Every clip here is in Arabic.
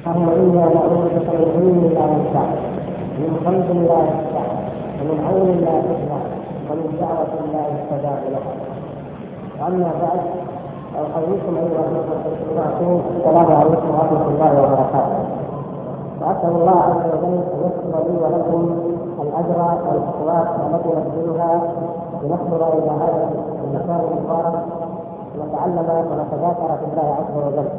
فهو إلا نعوذ بك من علم لا ينفع، من قلب لا يخشع، ومن عون لا تخلع، ومن دعوة لا يستجاب لها. وأما بعد، أحييكم أيها الأخوة السلام عليكم ورحمة الله وبركاته. وأسأل الله عز وجل أن يكتب لي ولكم الأجر والخطوات التي نبذلها لنحضر إلى هذا المكان المبارك ونتعلم ونتذاكر في الله عز وجل.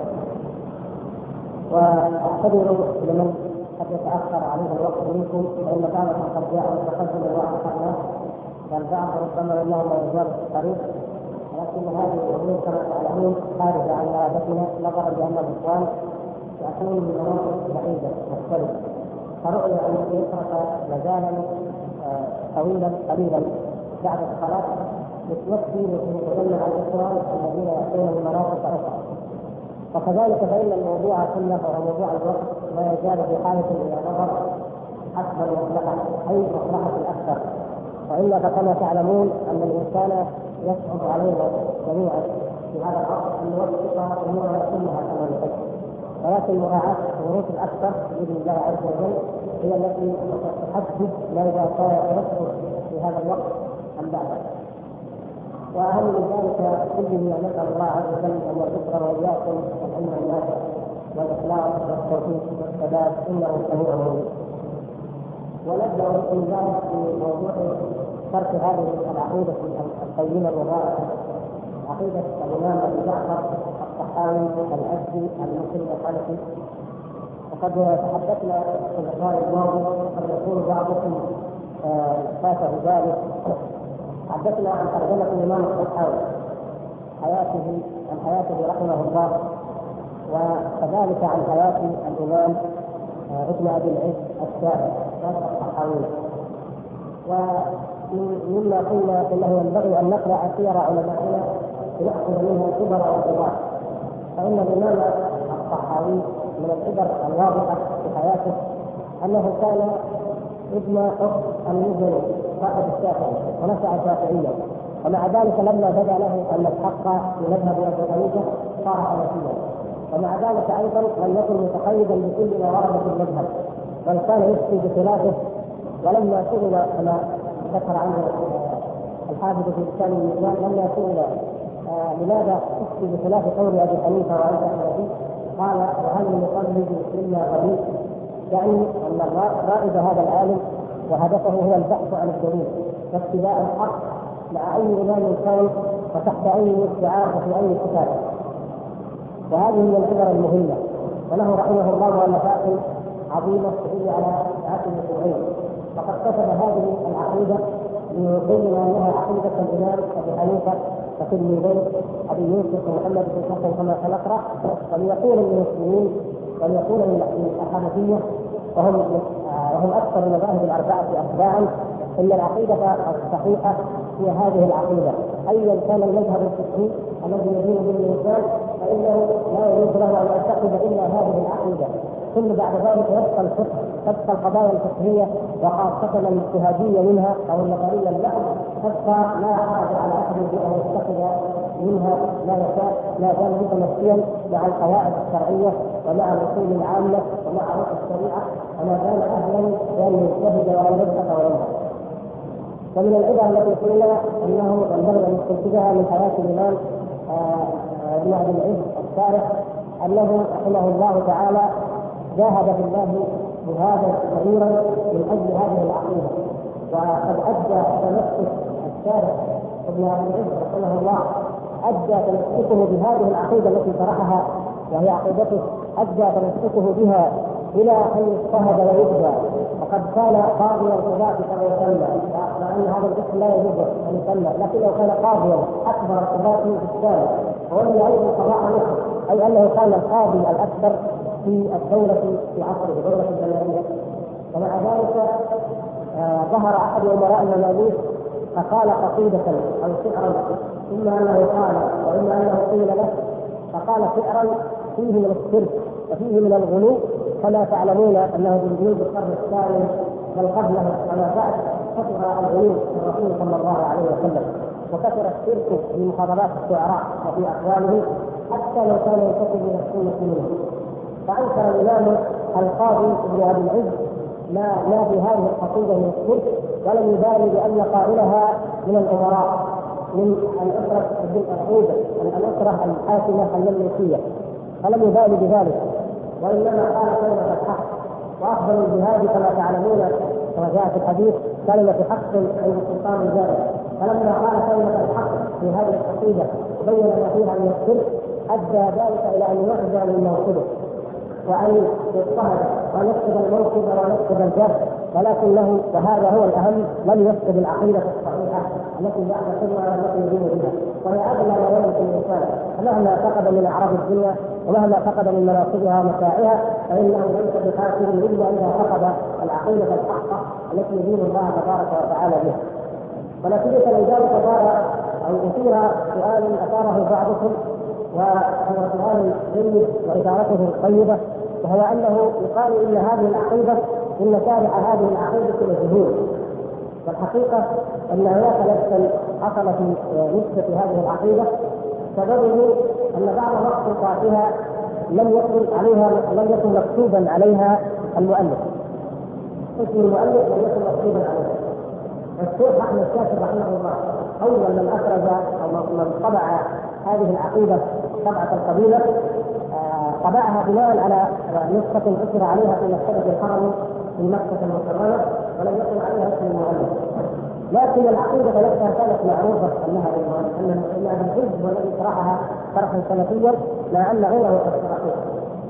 واعتذر لمن قد يتاخر عليه الوقت منكم، فان بعضهم قد جاء متقدم واخرنا، والبعض ربما انه لا يزال في الطريق، ولكن هذه الامور كما تعلمون خارجه عن ارادتنا نظرا لان الاخوان ياتون من مناطق بعيده مختلفه، فرؤي ان يترك مجالا طويلا قليلا بعد الصلاه يكفي ويتجمع الاخوان الذين ياتون من مناطق اخرى. وكذلك فإن الموضوع كله وموضوع الوقت لا يزال في حالة إلى نظر حسب المصلحة، أي مصلحة الأكثر. وإلا فكما تعلمون أن الإنسان يصعب علينا جميعا في هذا العصر أن نوفق أمورنا كلها كما نحب، ولكن مراعاة ظروف الأكثر بإذن الله عز وجل هي التي تحدد ماذا كان يصدر في هذا الوقت أم بعده. وأهم من ذلك كله نسأل الله عز وجل أن يرزقنا وإياكم العلم النافع والإخلاص والتوفيق والسداد إنه سميع مجيب. ونبدأ بإذن الله في موضوع شرح هذه العقيدة القيمة المباركة، عقيدة الإمام أبي جعفر الطحاوي الأزدي المسلم الحنفي. وقد تحدثنا في اللقاء الماضي، وقد يكون بعضكم فاته ذلك، حدثنا عن ترجمة الإمام الطحاوي عن حياته رحمه الله، وكذلك عن حياة الإمام ابن أبي العز الشاعر الطحاوي. ومما قلنا إنه ينبغي أن نقرأ سير علمائنا لنأخذ منها العبر والعظات، فإن الإمام الطحاوي من العبر الواضحة في حياته أنه كان ابن أخت المزني صاحب الشافعي ونشأ شافعيا، ومع ذلك لما بدا له ان الحق في مذهب ابي حنيفه صار حنفيا، ومع ذلك ايضا لم يكن متقيدا بكل ما ورد في المذهب، بل كان يفتي بخلافه. ولما سئل كما ذكر عنه الحافظ في كتاب الميزان، لما سئل لماذا تفتي بخلاف قول ابي حنيفه وانت حنفي، قال وهل نقلد الا قليل، يعني ان رائد هذا العالم وهدفه هو البحث عن الدليل واتباع الحق مع اي امام كان وتحت اي ادعاء وفي اي كتاب. وهذه من العبر المهمه. وله رحمه الله مؤلفات عظيمه تدل على عدل العلم، وقد كتب هذه العقيده ليبين انها عقيده الامام ابي حنيفه وتلميذيه ابي يوسف ومحمد بن حسن كما سنقرا، وليقول للمسلمين وليقول للحنفيه وهم اكثر المذاهب الاربعه اتباعا ان العقيده الصحيحه هي هذه العقيده، ايا كان المذهب الفقهي الذي يدين به الانسان فانه لا يجوز له ان يعتقد الا هذه العقيده، ثم بعد ذلك يبقى الفقه، تبقى القضايا الفقهيه وخاصه الاجتهاديه منها او النظريه المحض، تبقى لا حاجه على احد بان يتخذ منها ما يشاء، لا زال متمشيا مع القواعد الشرعيه ومع الاصول العامه ومع روح الشريعه، وما زال اهلا بان يجتهد وان يبحث وينظر. ومن العبر التي قلنا انه ينبغي ان نستنتجها من حياه الامام ابن ابي العز الشارح انه رحمه الله تعالى جاهد في الله جهادا كبيرا من اجل هذه العقيده، وقد ادى تمسك الشارح ابن ابي العز رحمه الله ادى تمسكه بهذه العقيده التي طرحها وهي عقيدته، ادى تمسكه بها الى ان يجتهد ويبدع، وقد كان قاضيا القضاة كما يسمى، مع ان هذا الاسم لا يجوز ان يسمى، لكن لو كان قاضيا اكبر القضاة في الاسلام وولي ايضا قضاء مصر، اي انه كان القاضي الاكبر في الدولة في عصره دولة الجماهيرية. ومع ذلك ظهر احد امراء المماليك فقال قصيدة او شعرا، اما انه قال واما انه قيل له، فقال شعرا فيه من الشرك وفيه من الغلو كما تعلمون انه بوجود القرن الثاني بل قبله وما بعد كثر الغلو الرسول صلى الله عليه وسلم، وكثر الشرك في مخاطبات الشعراء وفي اقوالهم حتى لو كان ينتسب الى السنه منه. فانكر الامام القاضي ابن ابي العز ما في هذه القصيده من الشرك، ولم يبالي بان قائلها من الامراء من الاسره العقوبه الاسره الحاكمه المملوكيه، فلم يبالي بذلك، وانما قال كلمه الحق. وافضل الجهاد كما تعلمون كما جاء في الحديث كلمه حق عند السلطان الجائر، فلما قال كلمه الحق في هذه القصيده بين ما فيها من الشرك ادى ذلك الى ان يخرج من موقفه وان يضطهد وان يفقد الموقف ويفقد الجاه، ولكنه وهذا هو الاهم لم يفقد العقيده الصحيحه التي يعتقدها والتي يدين بها، وهي اغلى ما يملك الانسان، مهما فقد من اعراض الدنيا ومهما فقد من مناصبها ومتاعها فانه ليس بخاسر الا اذا فقد العقيده الحقه التي يدين الله تبارك وتعالى بها. ونتيجه لذلك صار او اثير سؤال اثاره بعضكم وهو سؤال جيد وإثارته طيبة، وهو أنه يقال إن هذه العقيدة إن شارع هذه العقيدة مجهول، والحقيقة أن هناك نفسا حصل في نسبة هذه العقيدة سببه أن بعض مخطوطاتها لم يكن مكتوبا عليها المؤلف، اسم المؤلف لم يكن مكتوبا عليها. الشيخ أحمد شاكر رحمه الله أول من أخرج أو من طبع هذه العقيدة طبعة القبيلة طبعها بناء على نسخة أثر عليها في مكتبة الحرم في مكة المكرمة ولم يكن عليها اسم المؤلف، لكن العقيدة نفسها كانت معروفة أنها بالحزب والذي شرحها شرحا سلفيا مع أن غيره قد شرحوها.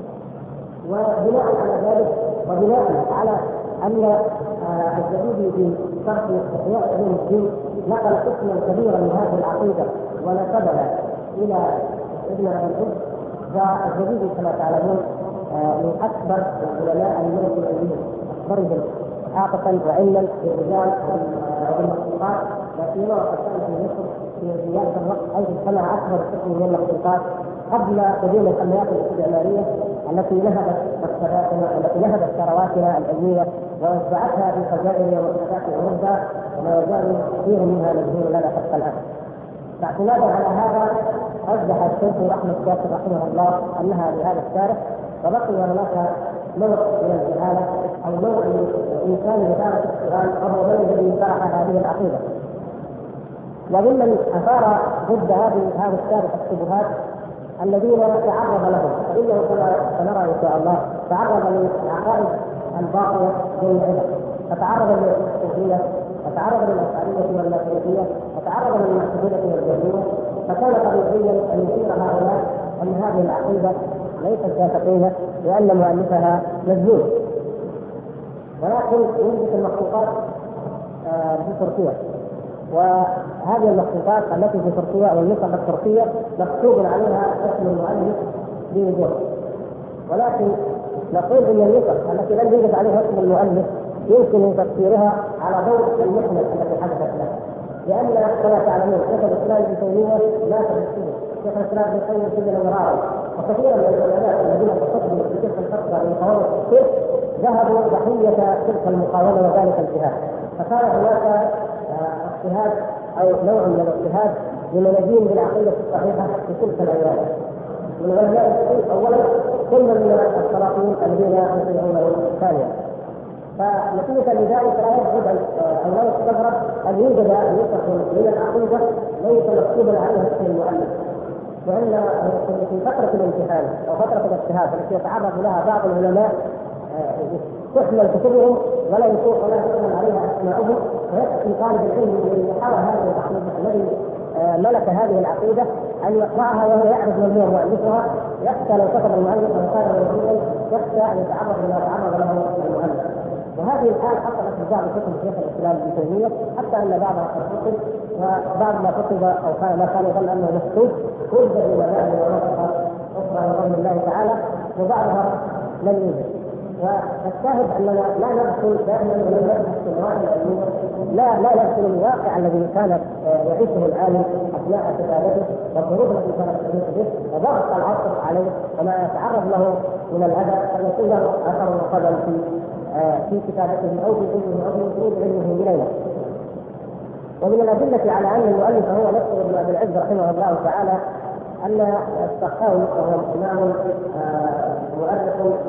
وبناء على ذلك وبناء على أن الجديد في شرح إحياء علوم الدين نقل قسما كبيرا من هذه العقيدة ونسبها إلى ابن أبي العز، فالجديد كما تعلمون من أكبر العلماء المسلمين أكبرهم حقيقة وعلما بالرجال وبالمخلوقات، لا سيما وقد كان في مصر في ذلك الوقت حيث اجتمع أكبر قسم من المخلوقات قبل قدوم الحملات الاستعمارية التي نهبت مكتباتنا والتي نهبت ثرواتنا العلمية ووزعتها في خزائن ومكتبات أوروبا، وما يزال كثير منها مجهول لنا حتى الآن. فاعتمادا على هذا رجح الشيخ احمد شاكر رحمه الله انها لهذا الشارح، وبقي هناك نوع من الجهاله او نوع من امكان اثاره السؤال وهو من الذي شرح هذه العقيده. وممن اثار ضد هذا الشارح الشبهات الذين تعرض لهم، فانه كما سنرى ان شاء الله تعرض للعقائد الباطله والعبث، فتعرض للصوفيه وتعرض للاشعريه والماتريديه وتعرض للمعتزله والجهميه، فكان طبيعيا ان يثير هؤلاء ان هذه العقيده ليست شافعيه لان مؤلفها مجنون. ولكن وجدت المخطوطات في تركيا، وهذه المخطوطات التي في تركيا والنسخ التركيه مكتوب عليها اسم المؤلف بوضوح، ولكن نقول ان النسخ التي لم يوجد عليها اسم المؤلف يمكن تفسيرها على ضوء المحنه التي حدثت له، لان كما تعلمون شيخ الاسلام ابن تيميه مات بالسجن، شيخ الاسلام ابن القيم سجن مرارا، وكثيرا من العلماء الذين تقدموا في تلك الفتره لمقاومه الشرك ذهبوا ضحيه تلك المقاومه وذلك الجهاد، فكان هناك اجتهاد او نوع من الاجتهاد لمنادين بالعقيده الصحيحه في تلك الايام من علماء السنه اولا ثم من السلاطين الذين يطيعونه ثانيا. فنتيجة لذلك لا يبعد أو لا يستغرب أن يوجد نسخ من العقيدة ليس مكتوبا عليها اسم المؤلف، لأن في فترة الامتحان أو فترة الاجتهاد التي يتعرض لها بعض العلماء تحمل كتبهم ولا تحمل عليها أسماءهم، ويكفي طالب العلم الذي يحاول هذه العقيدة الذي ملك هذه العقيدة أن يقرأها وهو يعرف من هو مؤلفها، يخشى لو كتب المؤلف أو كان موجودا يخشى أن يتعرض لما تعرض له المؤلف. وهذه الحال حصلت في بعض كتب شيخ الاسلام ابن تيميه، حتى ان بعضها قد كتب وبعض ما كتب او كان ما كان يظن انه مكتوب وجد الى مبادئ ونسخ اخرى بفضل الله تعالى، وبعضها لم يوجد. والشاهد اننا لا ندخل دائما ولم نبحث في النواحي العلميه، لا ندخل الواقع الذي كان يعيشه العالم اثناء كتابته والظروف التي كانت تحيط به وضغط العصر عليه وما يتعرض له من الاذى التي له اثر وقدم في كتابته او في علمه او في وجود علمه الينا. ومن الادله على ان المؤلف هو نفسه ابن ابي العز رحمه الله تعالى ان السخاوي وهو امام مؤرخ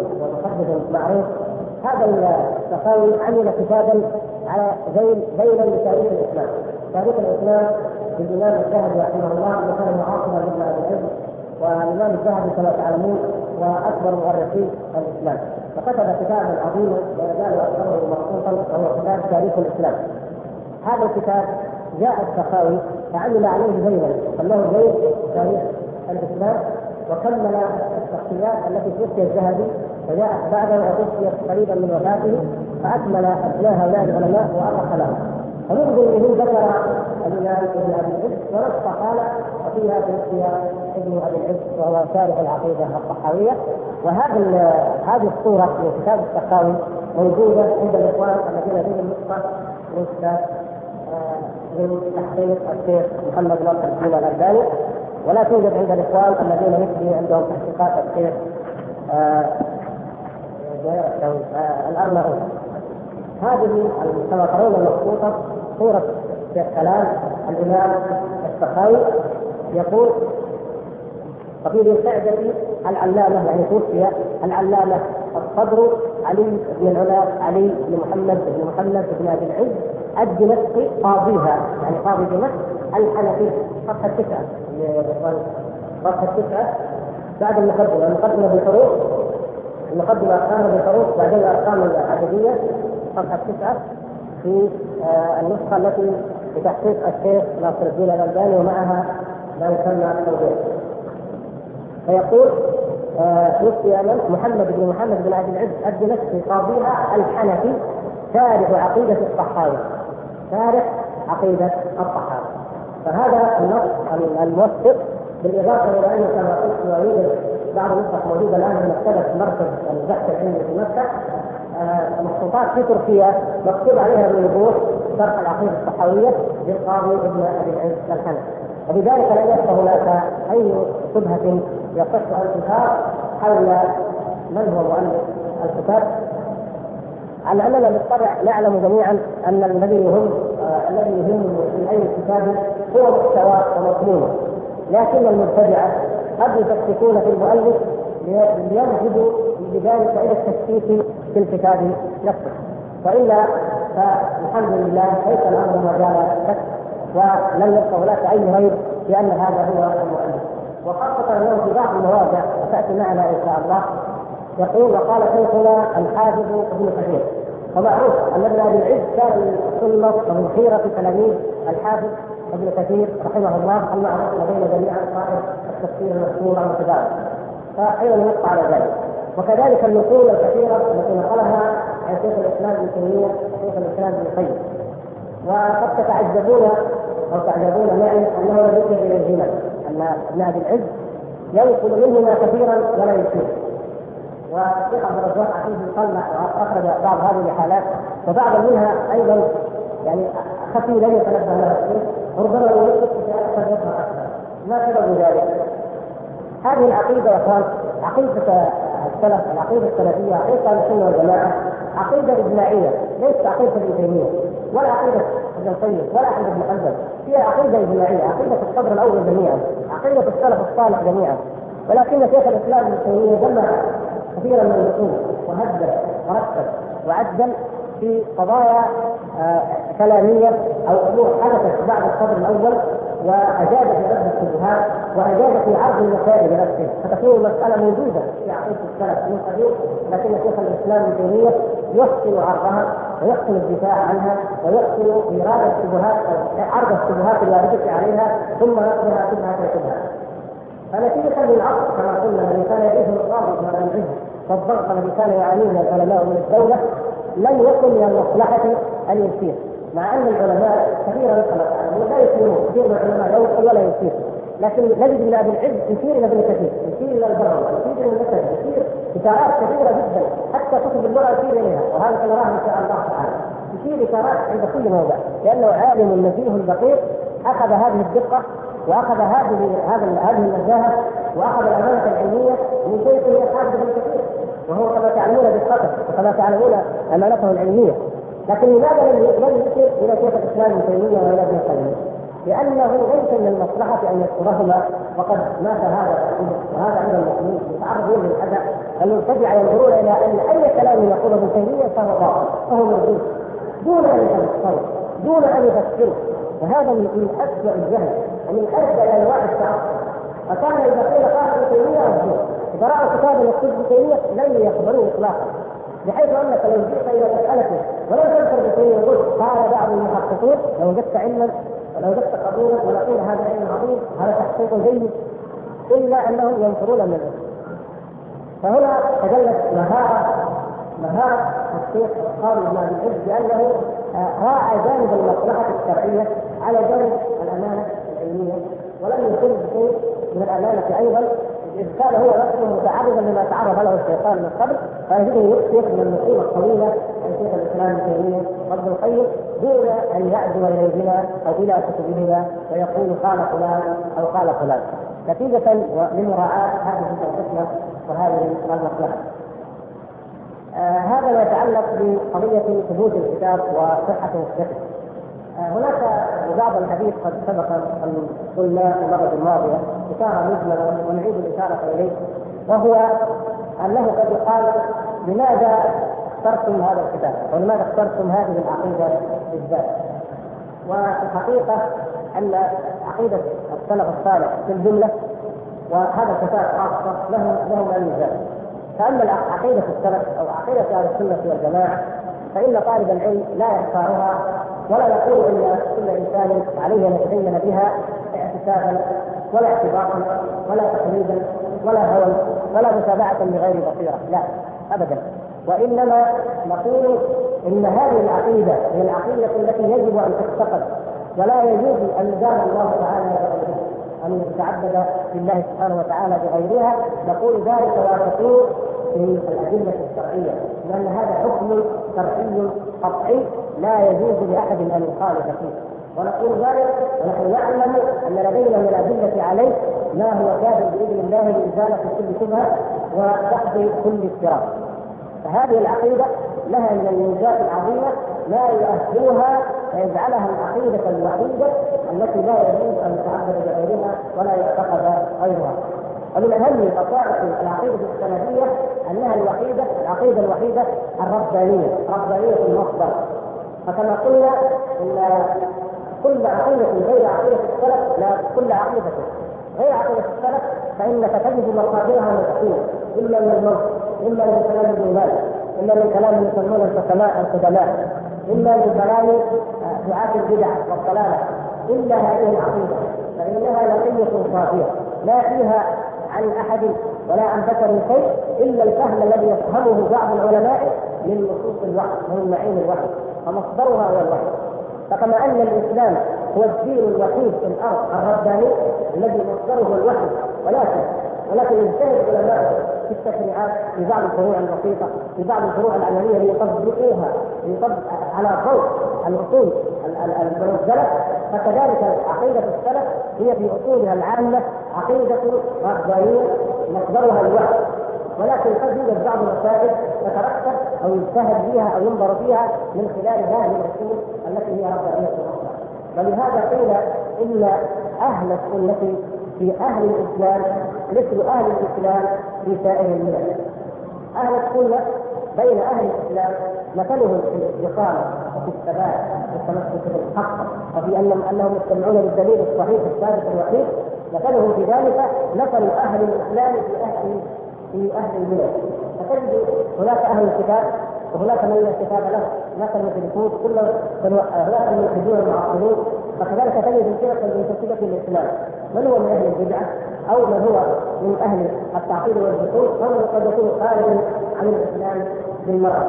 المعروف. هذا السخاوي عمل كتابا على ذيلا لتاريخ الاسلام. تاريخ الاسلام للامام الذهبي رحمه الله اللي كان معاصرا لابن ابي العز، والامام الذهبي كما تعلمون واكبر مؤرخي الاسلام، فكتب كتابا عظيما لا يزال اكثره مخصوصا وهو كتاب تاريخ الاسلام. هذا الكتاب جاء السخاوي فعمل عليه ذيلا، سماه ذيل تاريخ الاسلام، وكمل الشخصيات التي توفي الذهبي وجاءت بعده وتوفيت قريبا من وفاته، فاكمل ابناء هؤلاء العلماء وارخ لهم. فمنذ انه ذكر الامام ابن ابي العز ونص قال وفيها توفي ابن ابي العز وهو شارح العقيده الطحاويه. هذه الصوره من كتاب السخاوي موجوده عند الاخوان الذين لديهم النسخه من تحقيق الشيخ محمد ناصر الدين الألباني، ولا توجد عند الاخوان الذين مثلي عندهم تحقيقات الشيخ الأرناؤوط. هذه كما ترون المخطوطة صورة كلام الإمام السخاوي يقول: وفي ذي القعدة العلامة، يعني توفي العلامة الصدر علي بن العلا علي بن محمد بن أبي العز الدمشقي قاضيها، يعني قاضي دمشق الحنفي، صفحة 9 صفحة 9 بعد المقدمة بالحروف، المقدمة أرقام بالحروف بعدين الأرقام العددية، صفحة 9 في النسخة التي بتحقيق الشيخ ناصر الدين الألباني ومعها ما يسمى التوضيح. فيقول توفي محمد بن عبد العز الدمشقي قاضيها الحنفي شارح عقيدة الطحاوي، شارح عقيدة الطحاوي. فهذا النص الموثق، بالإضافة إلى أنه كما قلت يوجد بعض النسخ موجودة الآن في مكتبة مركز البحث العلمي في مكة، مخطوطات في تركيا مكتوب عليها بوضوح شرح العقيدة الطحاوية للقاضي ابن أبي العز الحنفي. وبذلك لا يبقى هناك أي شبهة يصح أن تثار حول من هو مؤلف الكتاب، على أننا بالطبع نعلم جميعا أن الذي يهم في أي كتاب هو محتوى ومضمونه، لكن المبتدعة قد يشككون في المؤلف لينجدوا بذلك إلى التشكيك في الكتاب نفسه، وإلا فالحمد لله ليس الأمر مجال شك، ولم يبقى هناك أي ريب بأن هذا هو المؤلف. وخاصة أنه في بعض المواضع وتأتي معنا إن شاء الله يقول: وقال شيخنا الحافظ ابن كثير. ومعروف أن ابن أبي العز كان من السنة ومن خيرة تلاميذ الحافظ ابن كثير رحمه الله، المعروف لدينا جميعا صاحب التفسير المشهور المتداول، فأيضا يبقى على ذلك. وكذلك النقول الكثيرة التي نقلها عن شيخ الإسلام ابن تيمية شيخ الإسلام ابن القيم. وقد تعجبون معي أنه لم يكن إليهما، أن ابن أبي العز ينقل منهما كثيرا ولا يشير. والشيخ عبد الرزاق عفيف طلع وأخرج بعض هذه الحالات، وبعض منها أيضا يعني خفي لم يتنبه لها الشيخ، وربما يوقف في أكثر يظهر أكثر. ما سبب ذلك؟ هذه العقيدة يا اخوان، عقيدة السلف، العقيدة السلفية، عقيدة السنة والجماعة، عقيدة إجماعية، ليست عقيدة ابن تيمية ولا عقيدة ابن القيم ولا عقيدة ابن حنبل، هي عقيدة إجماعية، عقيدة الصدر الأول جميعا، عقيدة السلف الصالح جميعا. ولكن شيخ الإسلام ابن تيمية جمع كثيرا من النصوص وهدد ورتب وعدل في قضايا كلامية أو أمور حدثت بعد الصدر الأول، وأجاد في رد الشبهات وأجاد في عرض المسائل بنفسه، فتكون المسألة موجودة في عقيدة السلف من قديم، لكن شيخ الإسلام ابن تيمية يحسن عرضها ويحسن الدفاع عنها ويحسن إيراد الشبهات أو عرض الشبهات الواردة عليها ثم نقضها شبهة. فنتيجة للعصر كما قلنا الذي كان يعيشه القاضي من العز والضغط الذي كان يعانيه العلماء من الدولة، لم يكن من المصلحة أن يسير، مع أن العلماء كثيرا لا يسيرون، كثير من العلماء يوصل ولا يسير، لكن نجد ابن أبي العز يسير إلى ابن كثير، يسير إلى البر، يسير إلى المسجد، يسير إشارات كثيرة جدا، حتى كتب اللغة يسير إليها، وهذا سنراه إن شاء الله تعالى. يسير إشارات عند كل موضع، لأنه عالم نزيه دقيق، أخذ هذه الدقة وأخذ هذه النزاهة وأخذ الأمانة العلمية من شيخ الحافظ ابن كثير، وهو كما تعلمون بالخطر وكما تعلمون أمانته العلمية. لكن لماذا لم يشير إلى شيخ الإسلام ابن تيمية وإلى ابن القيم؟ لأنه ليس من المصلحة أن يذكرهما، وقد مات هذا وهذا أيضا المسلمين يتعرضون للأذى المبتدعة ينظرون إلى أن أي كلام يقوله ابن تيمية فهو باطل، فهو مردود، دون أن يتفسره، دون أن يفسره. وهذا من أسوأ الجهل ومن أسوأ أنواع التعصب. فكان إذا قيل قال ابن تيمية أرجوه، إذا رأوا كتابا يكتب ابن تيمية لن يقبلوه إطلاقا، بحيث أنك لو جئت إلى مسألته ولم تذكر ابن تيمية وقلت قال بعض المحققين لو وجدت علما ولو وجدت قبولا ونقول هذا علم عظيم، هذا تحقيق جيد، إلا أنهم ينفرون من العلم. فهنا تجلت مهارة الشيخ قاضي بن عبد العز بأنه راعى جانب المصلحة الشرعية على جانب الأمانة العلمية، ولم يكن بشيء من الأمانة أيضا، إذ كان هو نفسه متعرضا لما تعرض له الشيطان من قبل، فيجده يكثر من النصوص الطويلة عن شيخ الإسلام ابن تيمية وابن القيم دون أن يعدو إليهما أو إلى كتبهما ويقول قال فلان أو قال فلان، نتيجة لمراعاة هذه الحكمة وهذه المصلحة. هذا ما يتعلق بقضية ثبوت الكتاب وصحة نسخته. هناك بعض الحديث قد سبق أن قلنا في المرة الماضية إشارة مجملة ونعيد الإشارة إليه، وهو أنه قد يقال لماذا اخترتم هذا الكتاب ولماذا اخترتم هذه العقيدة بالذات. والحقيقة أن عقيدة السلف الصالح في الجملة وهذا الكتاب خاصة له ما يزال. فأما عقيدة السلف أو عقيدة أهل السنة والجماعة فإن طالب العلم لا يختارها ولا يقول ان كل انسان عليه ان يتدين بها اعتسابا ولا اعتباطا ولا تقليدا ولا هوى ولا متابعه لغير بصيره، لا ابدا. وانما نقول ان هذه العقيده هي العقيده التي يجب ان تتقد، ولا يجوز ان يدان الله تعالى بغيرها، ان يتعبد لله سبحانه وتعالى بغيرها. نقول ذلك واثقين في الادله الشرعيه، لان هذا حكم شرعي قطعي لا يجوز لاحد ان يخالف فيه. ونقول ذلك ونحن نعلم ان لدينا من الادله عليه ما هو كافٍ باذن الله لازاله كل شبهه وتحظي كل اضطراب. فهذه العقيده لها من الميزات العظيمه ما يؤهلها ويجعلها العقيده الوحيده التي لا يجوز ان يتعبد بغيرها ولا يعتقد غيرها. ومن اهم خصائص العقيده السلفيه انها العقيده الوحيده ربانيه المصدر. فكما قلنا ان كل عقيده غير عقيده السلف لا كل عقيده غير عقيده السلف فانك تجد مصادرها مكتوبه الا من الموت، الا من كلام الإيمان، الا من كلام يسمونه القدماء، الا من كلام دعاة البدع والضلاله، الا هذه العقيده فانها نقيه صافيه لا فيها عن احد ولا عن بشر شيء الا الفهم الذي يفهمه بعض العلماء من نصوص الوحي ومن معين الوحي، فمصدرها هو الوحي. فكما ان الاسلام هو الدين الوحيد في الارض الرباني الذي مصدره هو الوحي، ولكن يجتهد العلماء في التشريعات في بعض الفروع البسيطه، في بعض الفروع العمليه ليطبقوها على ضوء الاصول المنزله. فكذلك عقيده السلف هي في اصولها العامه عقيده ربانيه مصدرها الوحي، ولكن قد يوجد بعض المسائل تترتب او يجتهد فيها او ينظر فيها من خلال هذه الاصول التي هي ربانيه الاصل. ولهذا قيل ان اهل السنه في اهل الاسلام مثل اهل الاسلام في سائر الملل. اهل السنه بين اهل الاسلام مثلهم في الاستقامه وفي الثبات والتمسك بالحق وفي انهم يستمعون للدليل الصحيح الثابت الوحيد، مثلهم في ذلك مثل اهل الاسلام في اهل الملل. فتجد هناك اهل الكتاب وهناك من لا كتاب له، هناك المشركون هناك الملحدون المعطلون. فكذلك تجد الفرق المنتسبه للاسلام من هو من اهل البدعه او من هو من اهل التعطيل والجحود ومن قد يكون خارجا عن الاسلام بالمره.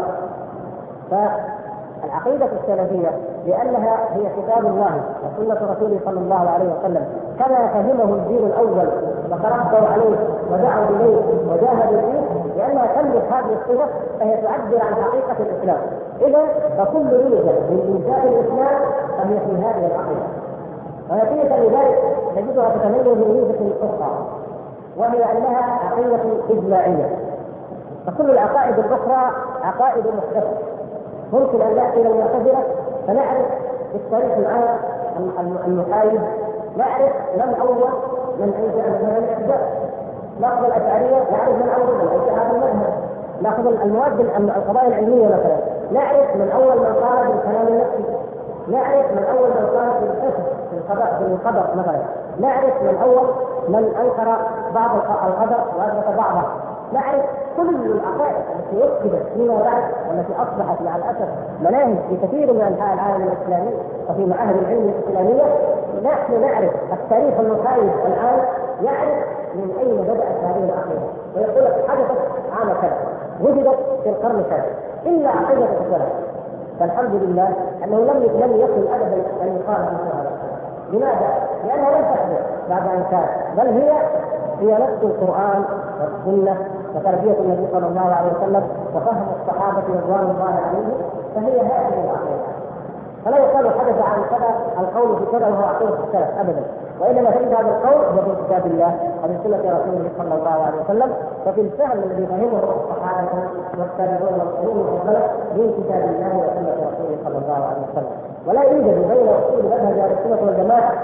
فالعقيده السلفيه لانها هي كتاب الله وسنه رسوله صلى الله عليه وسلم كما فهمه الدين الاول وتربوا عليه ودعوا اليه وجاهدوا فيه، لانها تملك هذه الصفه فهي تعبر عن حقيقه الاسلام. اذا فكل ميزه من ميزات الاسلام فهي في هذه العقيده، ونتيجه لذلك نجدها تتميز بميزه اخرى وهي انها عقيده اجماعيه. فكل العقائد الاخرى عقائد محدثه ممكن ان ناتي الى المعتزله فنعرف بالتاريخ العام المحايد، نعرف من اول من انشا من الاعتداء، ناخذ الاشعريه نعرف من اول الاتحاد المذهب، ناخذ المواد القضايا العلميه مثلا نعرف من اول من قال بالكلام النفسي، نعرف من اول من قال بالحسن في القدر مثلا، نعرف من اول من انكر بعض القدر واثبت بعضه، نعرف كل العقائد التي اثبتت فيما بعد والتي اصبحت مع الاسف مناهج في كثير من انحاء العالم الاسلامي وفي معاهد العلم الاسلاميه. نحن نعرف التاريخ المحايد الان يعرف من اين بدات هذه العقيده، ويقول لك حدثت عام كذا، وجدت في القرن كذا، الا عقيده السلف. فالحمد لله انه لم يكن ابدا ان يقال مثل هذا. لماذا؟ لانها لم تحدث بعد ان كانت، بل هي نفس القران والسنه وتربيه النبي صلى الله عليه وسلم وفهم الصحابه رضوان الله عليهم، فهي هذه العقيده. فلا يقال حدث عن كذا القول في كذا وهو عقيده السلف ابدا، وانما تجد هذا القول هو في كتاب الله وفي سنه رسوله صلى الله عليه وسلم، وفي الفهم الذي فهمه الصحابه والتابعون والقرون والسلف من كتاب الله وسنه رسوله صلى الله عليه وسلم. ولا يوجد بين اصول مذهب اهل السنه والجماعه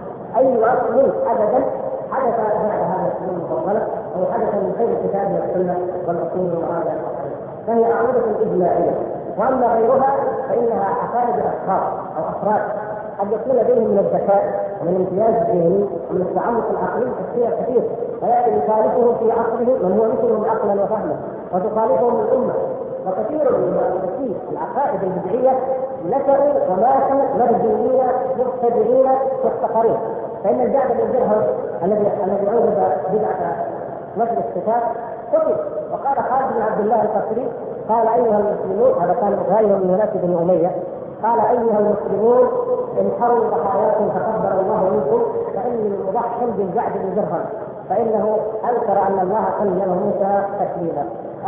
اي اصل ابدا حدث بعد هذا السنه المفضله او حدث من خير الكتاب والسنه والاصول والمعارض، فهي عقيده اجماعيه. واما غيرها فانها عقائد اشخاص او افراد قد يكون لديهم من الذكاء ومن الامتياز الذهني ومن التعمق العقلي الشيء كثير، فياتي يخالفه في عقله من هو مثلهم عقلا وفهما، وتخالفهم الامه. وكثير من المؤسسين العقائد البدعيه نشأوا وماتوا مرجوين مبتدعين محتقرين. فان الجعد بن درهم الذي اوجد بدعه نشر الكتاب قتل، وقال خالد بن عبد الله القصري قال ايها المسلمون، هذا كان غير من هناك بن اميه، قال ايها المسلمون انحروا ضحاياكم تقبل الله منكم فاني مضحي بالجعد بن درهم فانه انكر ان الله كلم موسى تكليما.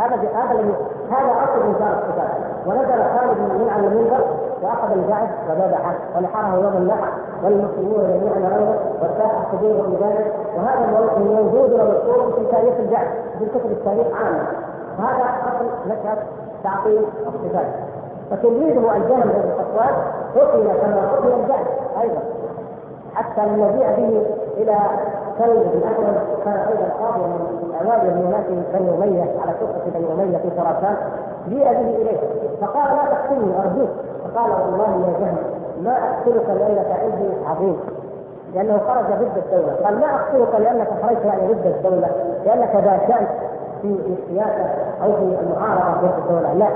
هذا اصل انكار الكتاب. ونزل خالد من على المنبر واخذ الجعد وذبحه ونحره يوم النحر والمسلمون جميعا رأوا وارتاح صدورهم بذلك. وهذا موجود ومذكور في تاريخ الجعد في كتب التاريخ عامه. وهذا اصل نشأة تعطيل الصفات. فتلميذه الجهم بن صفوان قتل كما قتل الجعد ايضا، حتى لما جيء به الى كلب بن احمد كان ايضا قاضيا من الاوائل من هناك بني اميه على سلطه بني اميه في خراسان، جيء به اليه فقال لا تقتلني ارجوك، فقال والله يا جهم ما اقتلك لانك عندي عظيم، لانه خرج ضد الدوله. قال ما اقتلك لانك خرجت يعني ضد الدوله، لانك ذا شان في السياسه او في المعارضه ضد الدوله، لا،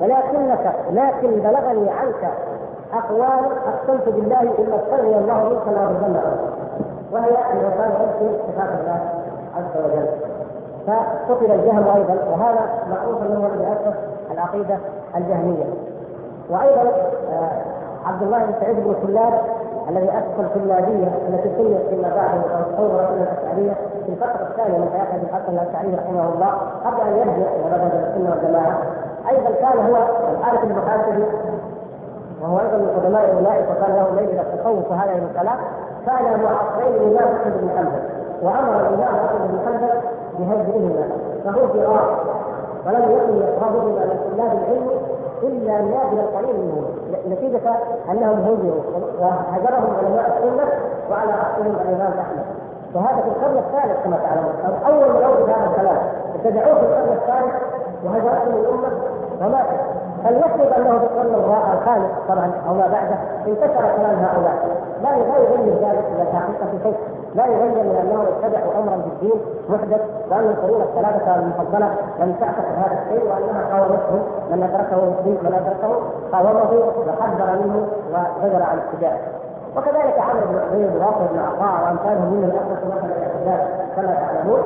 لكن بلغني عنك اقوال اقسمت بالله ان استغني الله منك لا ارجمك، وهي انه كان ينكر صفات الله عز وجل. فقتل الجهم ايضا، وهذا معروف انه الذي اسس العقيده الجهميه. وايضا عبد الله بن سعيد بن كلاب الذي اسس الكلابيه التي سميت فيما بعد الثوره الاشعريه في الفتره الثانيه من حياه ابي الحسن الاشعري رحمه الله قبل ان يرجع الى مذهب السنه والجماعه. ايضا كان هو الحارث المحاسبي، وهو ايضا من قدماء اولئك وكان له ميل الى التصوف وهذا من الكلام. كان معاصرين الامام احمد بن حنبل، وامر الامام احمد بن حنبل بهجرهما، فهو فرار ولم يكن يقربهما من طلاب العلم الا نادر القليل منهم، نتيجه انهم هجروا وهجرهم علماء السنه وعلى راسهم الامام احمد. وهذا في القرن الثالث كما تعلمون، اول من اوجد هذا الكلام ابتدعوه في القرن الثالث وهجرتهم الامه وماتوا. فلنفرض انه في القرن الخامس طبعا او ما بعده انتشر كلام هؤلاء، لا يغير ذلك الى حقيقه شيء، لا يغير من انهم اتبعوا امرا في الدين محدث، وان القرون الثلاثه المفضله لم تعتقد هذا الشيء، وانها قاومتهم من ادركه قاومه وحذر منه وزجر عن اتباعه. وكذلك عمرو بن عبيد وواصل بن عطاء وامثالهم من الاسس مثلا الاعتدال كما تعلمون.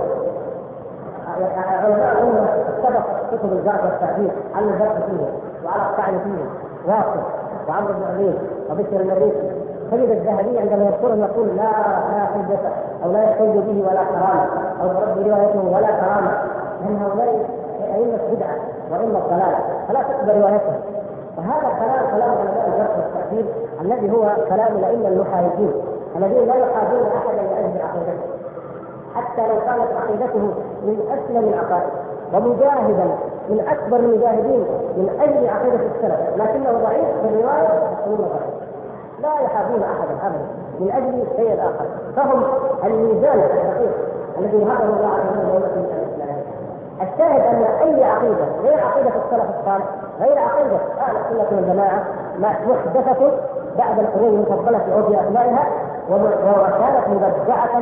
علماء الامه سبق كتب الجرح والتعديل على الجرح فيهم وعلى الطعن فيهم، واصل وعمرو بن عبيد وبشر المريسي. تجد الذهبي عندما يذكرهم يقول لا حجه او لا يحتج به ولا كرامه او ترد روايته ولا كرامه، لان هؤلاء ائمه بدعه وائمه ضلال فلا تقبل روايتهم. وهذا كلام علماء الجرح والتعديل الذي هو كلام الائمه المحايدين الذين لا يحاجون احدا لاجل عقيدته، حتى لو كانت عقيدته من اسلم العقائد ومجاهدا من اكبر المجاهدين من اجل عقيده السلف، لكنه ضعيف في الروايه يقولون ضعيف، لا يحابون احدا ابدا من اجل شيء اخر. فهم الميزان الدقيق الذي وهبه الله عز وجل للمسلم الاسلامي. الشاهد ان اي عقيده غير عقيده السلف الصالح، غير عقيده اهل السنه والجماعه، محدثه بعد القرون المفضله في عرف اسمائها، وكانت مبدعه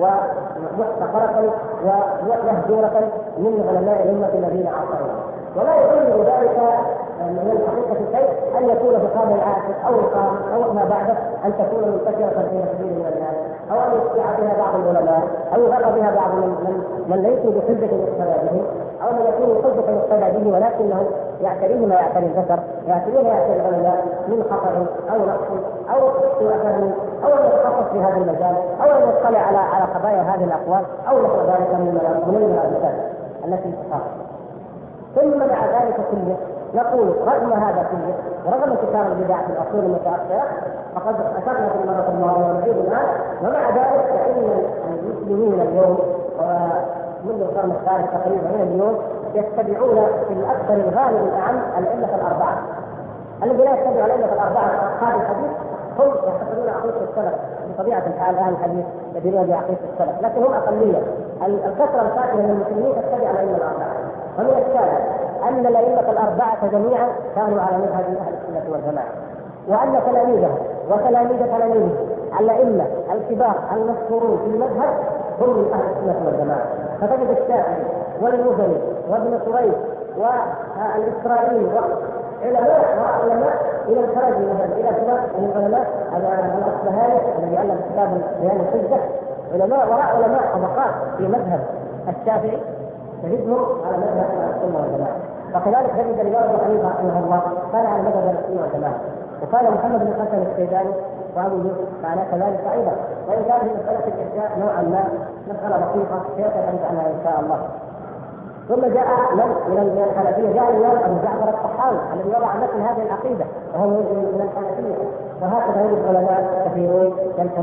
ومحتقره ومهجوره من علماء الامه الذين عاصروها. ولا يغير ذلك من الحقيقه شيء ان يكون في القرن العاشر او القرن او ما بعده ان تكون منتشره في كثير من الناس، او ان يشجع بها بعض العلماء، او يغر بها بعض من ليسوا بحجه يقتدى بهم، او من يكونوا حجه يقتدى به ولكنهم يعتريه ما يعتري البشر، يعتريه ما يعتري العلماء من خطا او نقص او سوء فهم، او ان يتخصص في هذا المجال، او ان يطلع على قضايا هذه الاقوال او نحو ذلك من الملابسات التي تخاف. ثم مع ذلك كله نقول رغم هذا كله ورغم انتشار البدع في العصور المتاخره، فقد اشرنا في المره الماضيه ونعيد الان، ومع ذلك فان المسلمين اليوم منذ القرن الثالث تقريبا الى اليوم يتبعون في الاكثر الغالب الاعم الائمه الاربعه. الذي لا يتبع الائمه الاربعه اصحاب الحديث هم يعتقدون عقيده السلف، بطبيعه الحال اهل الحديث يدينون بعقيده السلف، لكن هم اقليه. الكثره الكافيه من المسلمين تتبع الائمه الاربعه. ومن الثالث ان الائمه الاربعه جميعا كانوا على مذهب اهل السنه والجماعه، وان تلاميذهم وتلاميذ تلاميذهم الائمه الكبار المشهورون في المذهب هم من اهل السنه والجماعه. فتجد الشافعي والمزني وابن سريج والاسرائيلي وعلماء الى الخرج الى كبار من العلماء الاصبهاني الذي الف كتاب بيان الحجه، علماء وراء علماء طبقات في مذهب الشافعي تجدهم على مذهب السنه والجماعه. وكذلك تجد الامام ابو حنيفه رحمه الله كان على مذهب السنه والجماعه، وكان محمد بن حسن الشيباني وابو يوسف كان كذلك ايضا، وان كان في مساله الاحياء نوعا ما مساله بسيطه سيتحدث عنها ان شاء الله. ثم جاء من الحنفيه جاء الامام ابو جعفر الطحاوي الذي وضع مثل هذه العقيده وهو من الحنفيه، وهكذا يوجد علماء كثيرون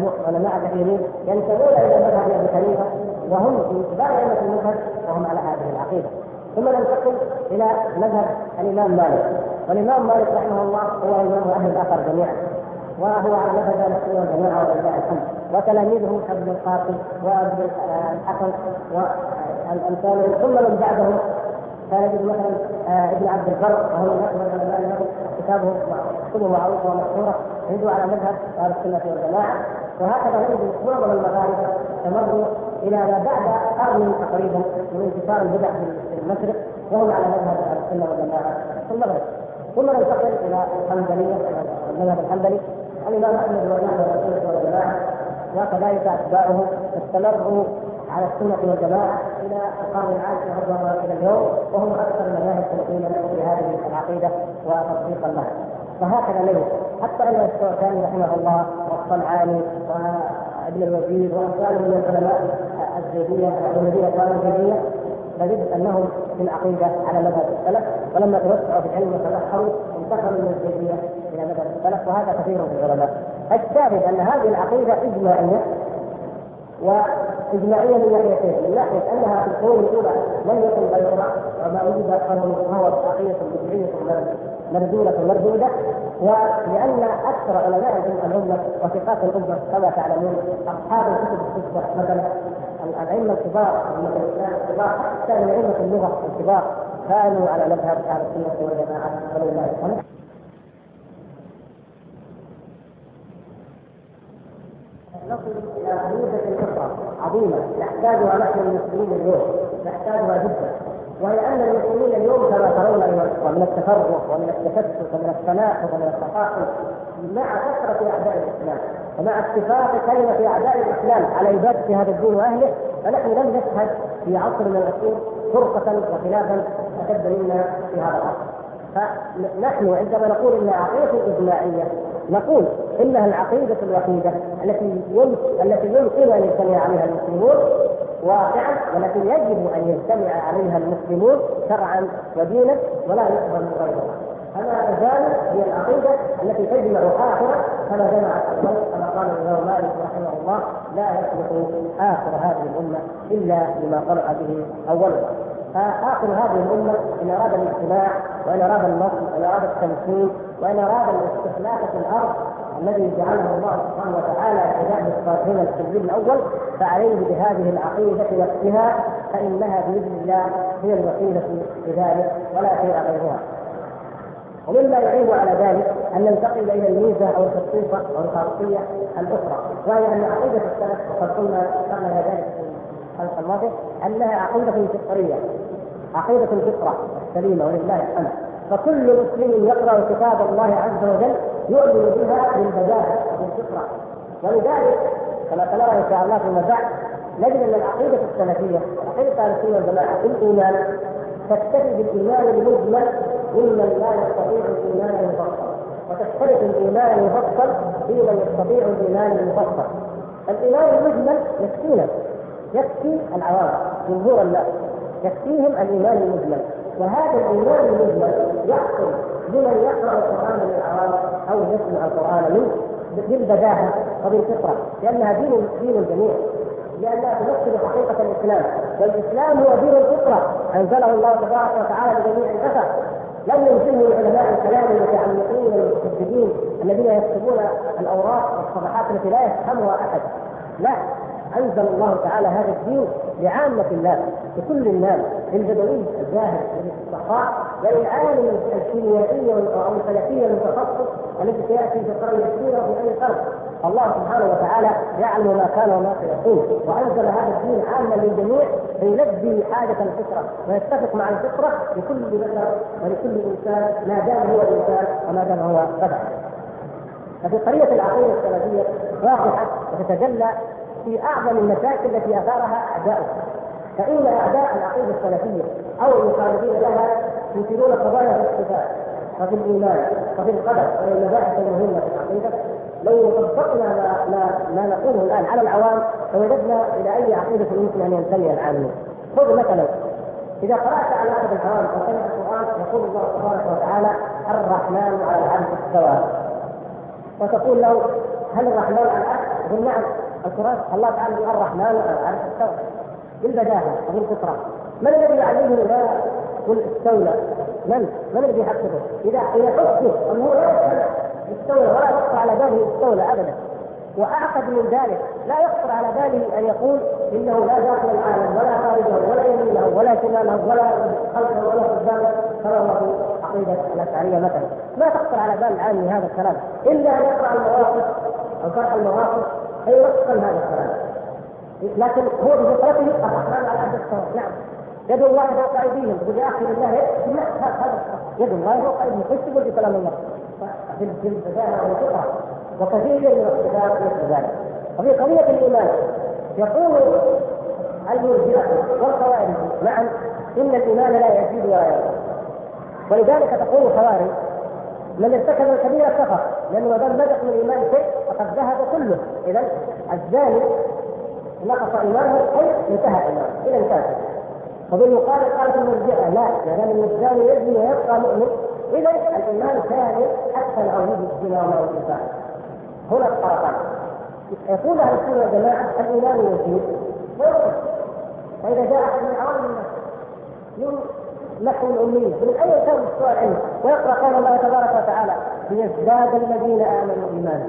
ينتمون الى مذهب ابي حنيفه وهم من كبار ائمه المذهب وهم على هذه العقيده. ثم ننتقل الى مذهب الامام مالك، والامام مالك رحمه الله هو امام اهل الاثر جميعا، وهو على مذهب اهل السنه والجماعه ولله الحمد، وتلاميذه ابن القاسم وابن الحسن والامثال. ثم من بعدهم كان يجد مثلا ابن عبد البر وهو من اكبر العلماء، كتابه كتبه معروفه ومشهوره يدعو على مذهب اهل السنه والجماعه. وهكذا نجد معظم المغاربه تمروا الى ما بعد قرن تقريبا من انتشار البدع في المشرق وهم على مذهب اهل السنه والجماعه في المغرب. ثم ننتقل الى الحنبليه، المذهب الحنبلي، الامام احمد وجعفر السنه والجماعه وكذلك اتباعه استمروا على السنه والجماعه الى القرن العاشر رضي الى اليوم، وهم اكثر المذاهب تمثيلا في هذه العقيده وتطبيقا لها. فهكذا نجد حتى ان الشوكاني رحمه الله والصنعاني وابن الوزير وامثالهم من العلماء الزيديه الذين كانوا زيديه نجد انهم في العقيده على مذهب السلف، ولما توسعوا في العلم وتبحروا انتقلوا من الزيديه الى مذهب السلف، وهذا كثير في العلماء. الشاهد ان هذه العقيده اجماعيه، واجماعيه من ناحيتين، من ناحيه انها في القرون الاولى لم يكن غيرها وما وجد فهو عقيده بدعيه مردوده، ولان اكثر علماء الامه وثقات الامه كما تعلمون اصحاب الكتب السته مثلا الائمه الكبار من الاسلام الكبار حتى من ائمه اللغه الكبار كانوا على مذهب اهل السنه والجماعه ولله الحمد. نصل الى ميزه اخرى عظيمه نحتاجها نحن المسلمين اليوم، نحتاجها جدا، وهي ان المسلمين اليوم كما ترون من التفرق ومن التشتت ومن التناحر ومن التقاطع مع كثره اعداء الاسلام ومع اتفاق كلمه اعداء الاسلام على عباده هذا الدين واهله، فنحن لم نشهد في عصر من العصور فرقه وخلافا اشد منا في هذا العصر. فنحن عندما نقول انها عقيده اجماعيه نقول انها العقيده الوحيده التي يمكن ان يجتمع عليها المسلمون واقعا، والتي يجب ان يجتمع عليها المسلمون شرعا ودينا ولا يقبل من غيرها. فما تزال هي العقيده التي تجمع اخره كما جمعت اول، كما قال الامام مالك رحمه الله: لا يصلح اخر هذه الامه الا بما طلع به اولها. فآخر هذه الأمة إن أراد الاجتماع وإن أراد النصر وإن أراد التمكين وإن أراد الاستخلاف في الأرض الذي جعله الله سبحانه وتعالى عباد الصالحين التنزيل الاول، فعليه بهذه العقيده نفسها، فانها باذن الله هي الوسيله في ذلك ولا شيء غيرها. ومما يعين على ذلك ان ننتقل الى الميزه او الخصوصه او الخاصيه الاخرى، وهي ان عقيده السلف، وقد قلنا ذكرنا ذلك في الحلقه الماضيه، انها عقيده فطريه، عقيده الفطره السليمه ولله الحمد. فكل مسلم يقرا كتاب الله عز وجل يؤمن بها بالبداهه بالفطره، ولذلك كما سنرى ان شاء الله فيما بعد نجد ان العقيده السلفيه، عقيده اهل السنه والجماعه في الايمان تكتفي بالايمان المجمل ممن لا يستطيع الايمان المفصل، وتختلف الايمان المفصل فيمن يستطيع الايمان المفصل. الايمان المجمل يكفينا، يكفي العوام جمهور الناس، يكفيهم الايمان المجمل، وهذا الايمان المجمل يحصل لمن يقرا القران من العوام او يسمع القران منه بالبداهه وبالفطره، لانها دين الجميع، لانها تمثل حقيقه الاسلام، والاسلام هو دين الفطره انزله الله تبارك وتعالى لجميع البشر، لم ينزله علماء الكلام المتعمقين المتشددين الذين يكتبون الاوراق والصفحات التي لا يفهمها احد، لا، انزل الله تعالى هذا الدين لعامه الناس، لكل الناس، للبدوي الجاهل للصحراء وللعالم الكيميائي او الفلكي المتخصص الذي سياتي في القرن العشرين وفي اي قرن. الله سبحانه وتعالى يعلم ما كان وما سيكون، وانزل هذا الدين عاما للجميع ليلبي حاجه الفطره ويتفق مع الفطره لكل بشر ولكل انسان ما دام هو انسان وما دام هو بشر. ففي قضيه العقيده السلفيه واضحه وتتجلى في اعظم المشاكل التي اثارها اعداؤها، فان اعداء العقيده السلفيه او المخالفين لها يثيرون قضايا في الصفات وفي الايمان وفي القدر وهي المباحث المهمه في العقيده. لو طبقنا ما نقوله الان على العوام فوجدنا الى اي عقيده يمكن ان ينتمي العامون. خذ مثلا اذا قرات على احد العوام او سمع القران يقول الله تبارك وتعالى الرحمن على العرش استوى، وتقول له هل الرحمن على العرش؟ يقول نعم، القران الله تعالى يقول الرحمن على العرش استوى بالبداهه وبالفطره. من الذي يعلمه لا قل استولى؟ من الذي يحققه؟ اذا حقق انه لا استولى ولا يخطر على باله استولى ابدا، واعقد من ذلك لا يخطر على باله ان يقول انه لا داخل العالم ولا خارجه ولا يمينه ولا شماله ولا خلفه ولا قدامه كما هو في عقيده الاشعريه مثلا. ما تخطر على بال العام هذا الكلام الا ان يقرا المواقف او شرح المواقف فيوصل هذا الكلام. لكن هو بفطرته الرحمن على العرش استوى، نعم، يد الله فوق ايديهم، تقول يا اخي بالله هذا يد الله فوق ايديهم، ايش تقول في كلام الله؟ في البداهه والفطره، وكثير من الصفات مثل ذلك. وفي قضيه الايمان يقول المرجئه والخوارج نعم ان الايمان لا يزيد ولا ينقص، ولذلك تقول الخوارج من ارتكب الكبيره كفر، لانه ما دام نقص من الايمان شيء فقد ذهب كله. اذا الزاني نقص ايمانه اي انتهى ايمانه الى الكافر. وبالمقابل قالت المرجئه لا، ما دام الزاني يزني ويبقى مؤمن اذا الايمان كامل حتى العويد الزنا وما الانسان. هنا الطرفان. يقول اهل السنه والجماعه الايمان يزيد وينقص، فاذا جاء احد من عوام الناس من نحو الاميه من اي كان مستوى العلم ويقرا قول الله تبارك وتعالى ليزداد الذين امنوا ايمانا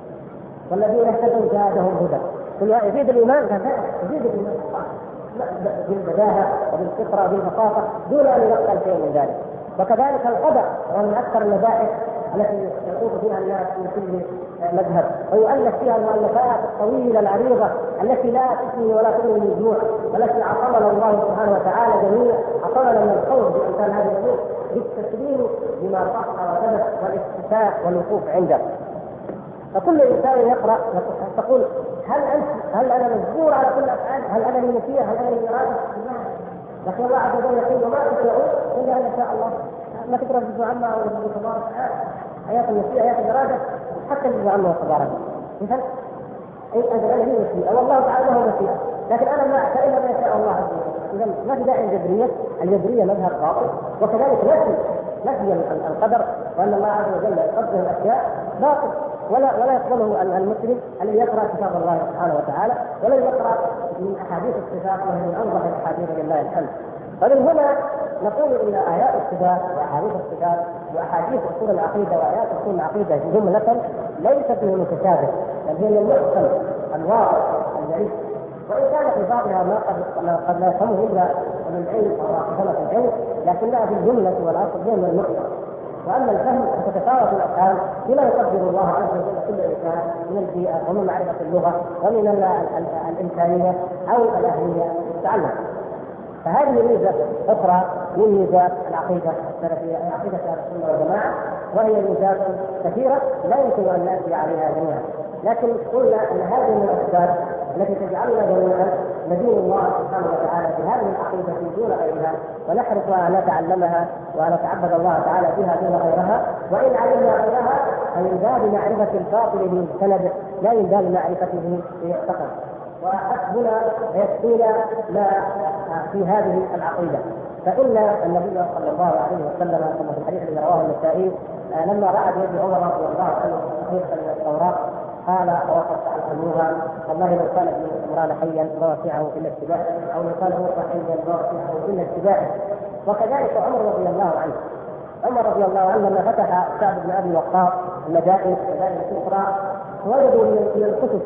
والذين اهتدوا زادهم هدى، كل يزيد الايمان يزيد الايمان بالبداهه وبالفطره وبالبساطه دون ان ينقل شيء من ذلك. وكذلك القدر وهو من اكثر المباحث التي يخوض فيها الناس من كل مذهب ويؤلف فيها المؤلفات الطويله العريضه التي لا تثني ولا تغني من الجوع، والتي عصمنا الله سبحانه وتعالى جميعا، عصمنا من الخوف بامثال هذه الامور بالتسليم بما صح وثبت والاكتفاء والوقوف عنده. فكل انسان يقرا تقول هل انا مجبور على كل افعال؟ هل انا لي مشيئه؟ هل انا لي اراده؟ لكن الله عز وجل يقول وما تشاءون الا ان يشاء الله. ما تقرا في عما او في تبارك وتعالى ايات المشيئه ايات الاراده حتى في عما وتبارك. اذا انا لي مشيئه والله تعالى له مشيئه، لكن انا ما فانما يشاء الله عز وجل. اذا ما في داعي الجبريه، الجبريه مذهب باطل، وكذلك نفي القدر وان الله عز وجل يقدر الاشياء باطل، ولا يقبله المسلم الذي يقرا كتاب الله سبحانه وتعالى ولا يقرا من احاديث الصفات وهي من انظف الاحاديث لله الحمد. ومن هنا نقول ان ايات الصفات واحاديث الصفات واحاديث اصول العقيده وايات اصول العقيده جمله ليست من المتشابه، بل هي من المحكم الواضح الجليل، وان كان في بعضها ما قد لا يفهمه الا من العلم او راقبه العلم، لكنها في الجمله والاصل هي من المحكم. واما الفهم فتتفاوت الافهام بما يقدر الله عز وجل كل انسان من البيئه ومن معرفه اللغه ومن الامكانيه او الاهليه للتعلم. فهذه ميزه اخرى من ميزات العقيده السلفيه، عقيده اهل السنه والجماعه، وهي ميزات كثيره لا يمكن ان ناتي عليها جميعا، لكن قلنا ان هذه من الاسباب التي تجعلنا جميعا ندين الله سبحانه وتعالى بهذه العقيده دون غيرها، ونحرص ان نتعلمها ونتعبد الله تعالى بها دون غيرها، وان علمنا غيرها فمن باب معرفه الباطل بالسند لا من باب معرفته بالعقل. وحسبنا ويكفينا ما في هذه العقيده. فان النبي صلى الله عليه وسلم كما في الحديث الذي رواه النسائي لما راى بيد عمر رضي الله عنه صحيفه من التوراه قال وقد تعلموها والله لو كان ابن عمران حيا ما وسعه الا اتباعه، او لو كان موسى حيا ما وسعه الا اتباعه. وكذلك عمر رضي الله عنه، عمر رضي الله عنه لما فتح سعد بن ابي وقاص المدائن الاخرى وجدوا من الكتب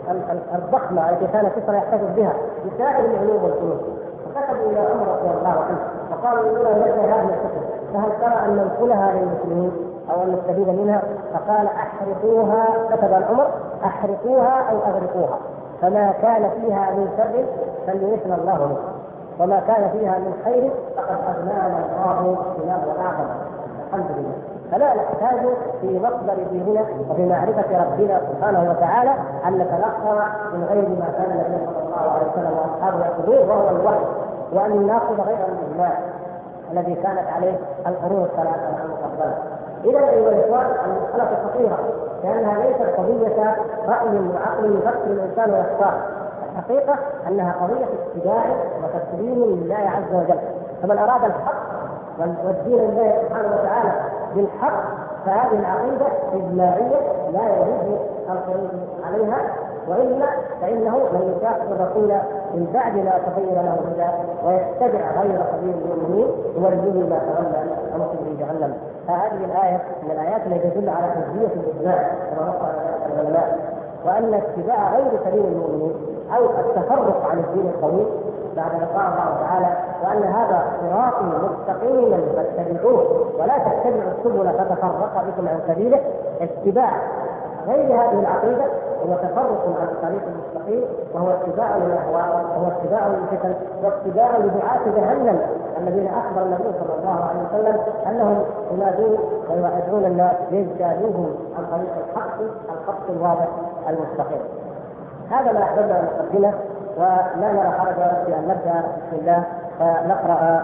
الضخمه التي كان كسرى يحتفظ بها بسائر العلوم والفنون، فكتبوا الى عمر رضي الله عنه فقالوا لنا نجد هذه الكتب فهل ترى ان ننقلها للمسلمين او ان نستفيد منها؟ فقال احرقوها، كتب عمر احرقوها او اغرقوها، فما كان فيها من شر فليثنى الله منه، وما كان فيها من خير فقد اغنانا الله بما هو اعظم. الحمد لله. فلا نحتاج في مصدر ديننا وفي معرفه ربنا سبحانه وتعالى ان نتلقى من غير ما كان النبي صلى الله عليه وسلم واصحابه ياخذوه وهو الوحي، وان ناخذ غير الاجماع الذي كانت عليه القرون الثلاثه المفضله. اذا ايها الاخوان المساله خطيره، لانها ليست قضيه راي وعقل يفكر الانسان ويختار، الحقيقه انها قضيه اتباع وتسليم لله عز وجل. فمن اراد الحق والدين لله سبحانه وتعالى بالحق فهذه العقيده اجماعيه لا يجوز الخروج عليها، والا فانه من يشاقق الرسول من بعد ما تبين له الهدى ويتبع غير سبيل المؤمنين يوليه ما تولى ونصله جهنم. فهذه الايه من الايات التي تدل على حجيه الاجماع كما نص العلماء، وان اتباع غير سبيل المؤمنين او التفرق عن الدين القويم بعد لقاء الله تعالى، وان هذا صراطي مستقيما فاتبعوه ولا تتبعوا السبل فتفرق بكم عن سبيله. اتباع غير هذه العقيده هو تفرق عن الطريق المستقيم، وهو اتباع للاهواء، وهو اتباع للفتن، واتباع لدعاة جهنم الذين اخبر النبي صلى الله عليه وسلم انهم ينادون ويوعدون الناس ليجتالوهم عن طريق الخط الواضح المستقيم. هذا ما احببنا ان نقدمه، ولا نرى حرجا في ان نبدا بسم الله فنقرا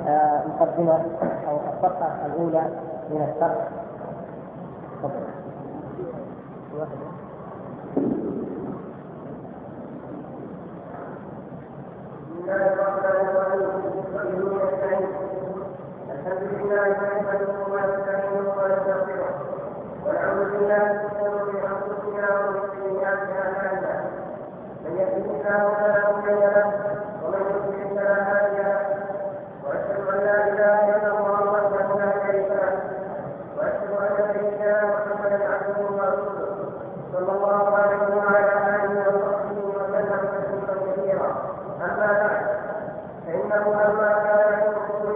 مقدمه او الصفحه الاولى من الشرح. الحمد لله نحمده ونستعينه ونستغفره ونعوذ بالله من شرور انفسنا ومن سيئات اعمالنا، من يهده الله فلا مضل له ومن يضلل فلا هادي له، واشهد ان لا اله الا الله وحده لا شريك له، واشهد ان سيدنا محمدا عبده ورسوله صلى الله عليه وعلى اله وصحبه وسلم تسليما كثيرا. اما بعد فانه لما كان يقول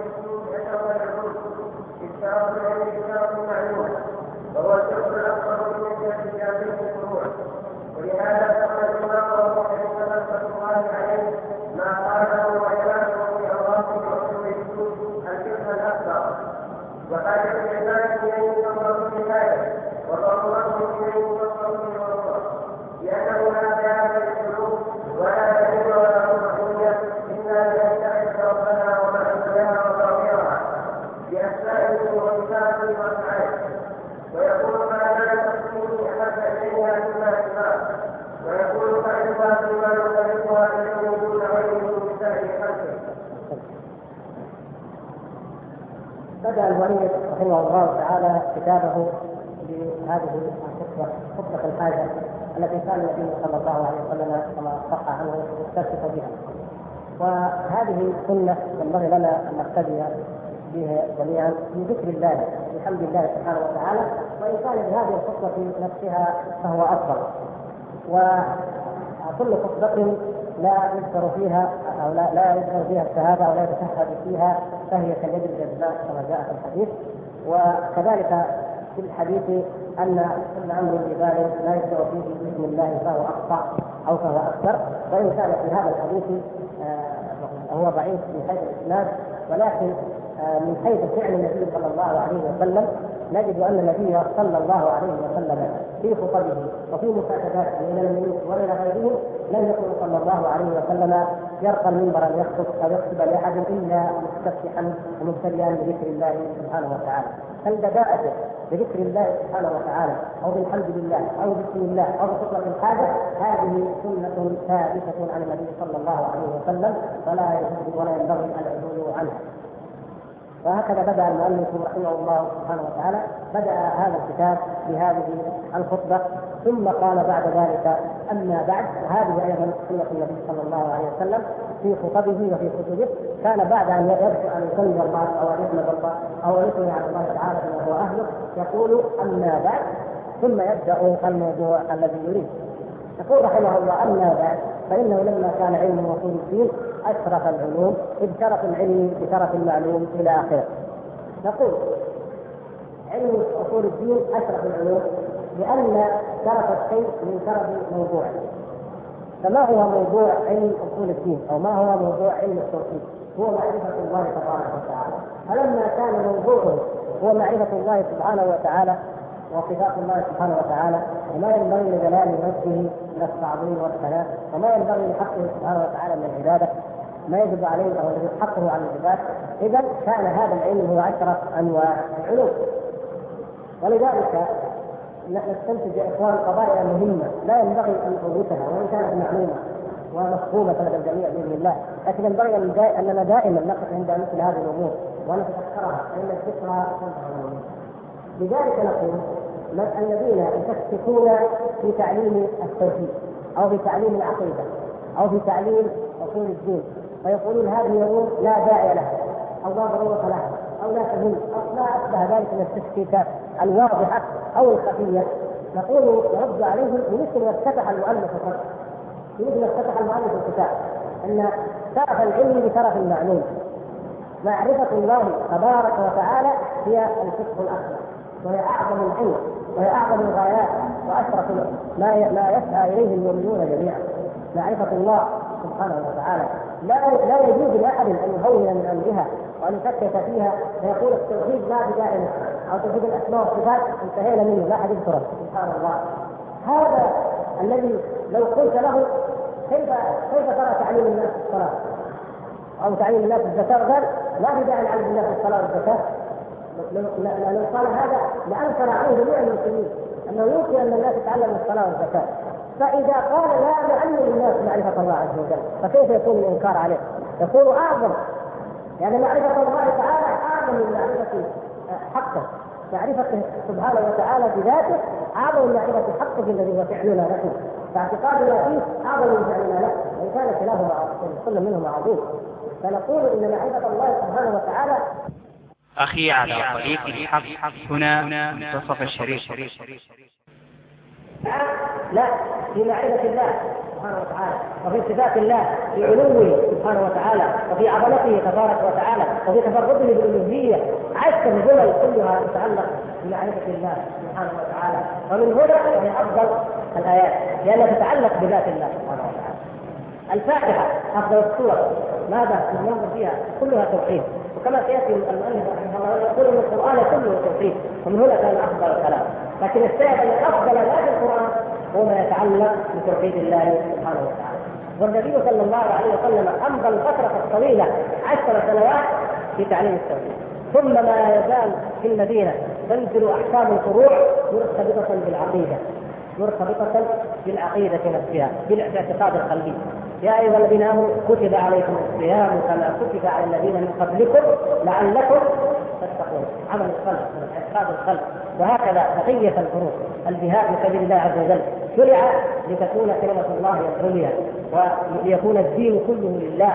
الشرف العلم بشرف معلوم، وهو الشرف الاكبر من الشرك في الفروع، ولهذا فقد الله رحمه الله عليه ما قاله وعباده في اوراق اصول الدين الفقه الاكبر، وحاجه العباد اليه تنظر بذلك وضرورته اليه تنظر بالوضوح، لانه لا ذهاب للقلوب ولا يدل ولا طمأنينة الا بان ربنا وما انزلها وظاهرها بأسمائه وصفاته وأفعاله، ويقول ما لا تحسيني أحب إليها مما سواه، ويقول فعلها فيما يختلفها إليه دون غيره بسائر خلقه. بدأ المؤلف رحمه الله تعالى كتابه بهذه خطبة الحاجة التي كان النبي صلى الله عليه وسلم كما صح عنه يستشرف بها. وهذه سنة ينبغي لنا أن نقتدي بها جميعا في ذكر الله بحمد الله سبحانه وتعالى، وإن كان بهذه الخطبة نفسها فهو أفضل. وكل خطبة لا يذكر فيها أو لا يذكر فيها الشهادة أو لا يتشهد فيها فهي كاليد الجزاء كما جاء في الحديث. وكذلك في الحديث أن كل أمر ببال لا يبدأ فيه بسم الله فهو أقطع أو فهو أكثر، وإن كان في هذا الحديث هو ضعيف من حيث الإسناد، ولكن من حيث فعل النبي صلى الله عليه وسلم نجد أن النبي صلى الله عليه وسلم في خطبه وفي مكاتباته إلى الملوك وإلى غيرهم لم يكن صلى الله عليه وسلم يرقى المنبر أن يخطب أو يخطب لأحد إلا مستفتحا ومبتدئا بذكر الله سبحانه وتعالى. فالبداءة بذكر الله سبحانه وتعالى أو بالحمد لله أو بسم الله أو بخطبة الحاجة هذه سنة ثابتة عن النبي صلى الله عليه وسلم ولا ينبغي العدول عنها. وهكذا بدأ المؤلف رحمه الله سبحانه وتعالى بدأ هذا الكتاب بهذه الخطبة، ثم قال بعد ذلك أما بعد. وهذه أيضا سنة النبي صلى الله عليه وسلم في خطبه وفي كتبه، كان بعد أن يبدأ أن يسمي الله أو أن يحمد الله أو أن يثني على الله تعالى بما هو أهله يقول أما بعد، ثم يبدأ الموضوع الذي يريد. يقول رحمه الله أما بعد، فإنه لما كان علم أصول الدين أشرف العلوم، إذ شرف العلم بشرف المعلوم إلى آخره. نقول علم أصول الدين أشرف العلوم لأن شرف الشيء من شرف موضوعه. فما هو موضوع علم أصول الدين أو ما هو موضوع علم التوحيد؟ هو معرفة الله تبارك وتعالى. فلما كان موضوعه هو معرفة الله سبحانه وتعالى وصفات الله سبحانه وتعالى وما ينبغي لجلال وجهه من التعظيم والثناء وما ينبغي لحقه سبحانه وتعالى من العبادة، ما يجب عليه أو الذي حقه على العباد، إذا كان هذا العلم هو أشرف أنواع العلوم. ولذلك نحن نستنتج يا إخوان قضايا مهمة لا ينبغي أن نفوتها وإن كانت معلومة ومفهومة لدى الجميع بإذن الله، لكن ينبغي أننا دائما نقف عند مثل هذه الأمور ونتذكرها فإن الذكرى تنفع الأمور. لذلك نقول الذين يشككون في تعليم التوحيد أو في تعليم العقيدة أو في تعليم أصول الدين ويقولون هذه الأمور لا داعي لها أو لا ضرورة لها أو لا تهم أو لا أشبه ذلك من التشكيكات الواضحة أو الخفية، نقول نرد عليهم بمثل ما افتتح المؤلف الكتاب، بمثل ما افتتح المؤلف الكتاب أن شرف العلم بشرف المعلوم. معرفة الله تبارك وتعالى هي الفقه الأكبر وهي أعظم العلم وهي أعظم الغايات وأشرف ما يسعى إليه المؤمنون جميعا. معرفة الله سبحانه وتعالى لا يجوز لأحد أن يهون من أمرها وأن يفكك فيها فيقول التوحيد لا بداعي له أو توحيد الأسماء والصفات انتهينا منه لا أحد يذكره. سبحان الله، هذا الذي لو قلت له كيف ترى تعليم الناس الصلاة أو تعليم الناس الزكاة قال لا بداعي لعلم الناس الصلاة والزكاة، لو قال هذا لأنكر عليه جميع المسلمين أنه يمكن أن الناس يتعلموا الصلاة والزكاة. فإذا قال لا نعلم الناس معرفة الله عز وجل فكيف يكون الإنكار عليه؟ يكون أعظم، يعني معرفة الله تعالى أعظم من معرفة حقه، معرفة سبحانه وتعالى بذاته أعظم من معرفة حقه الذي هو فعلنا له، فاعتقادنا فيه أعظم من فعلنا له وإن كان كلاهما كل منهما عظيم. فنقول إن معرفة الله سبحانه وتعالى. أخي على طريق الحق هنا منتصف الشريف. لا، في معرفة الله سبحانه وتعالى وفي صفات الله في علوه سبحانه وتعالى وفي عظمته تبارك وتعالى وفي تفرده بالألوهية، عشر جمل كلها تتعلق بمعرفة الله سبحانه وتعالى. ومن هنا هي أفضل الآيات لأنها تتعلق بذات الله سبحانه وتعالى. الفاتحة أفضل السور، ماذا ننظر فيها كلها توحيد، وكما سيأتي المؤلف رحمه الله يقول ان القرآن كله توحيد، ومن هنا كان أفضل الكلام. لكن الشاهد أن أفضل ما في القرآن هو ما يتعلق بتوحيد الله سبحانه وتعالى. والنبي صلى الله عليه وسلم أمضى الفترة الطويلة 10 سنوات في تعليم التوحيد، ثم ما يزال في المدينة تنزل أحكام الفروع مرتبطة بالعقيدة، مرتبطة بالعقيدة نفسها بالاعتقاد القلبي. يا أيها الذين آمنوا كتب عليكم الصيام كما كتب على الذين من قبلكم لعلكم تتقون، عمل القلب من اعتقاد القلب. وهكذا بقية الفروع، الجهاد في سبيل الله عز وجل شرع لتكون كلمة الله العليا وليكون الدين كله لله،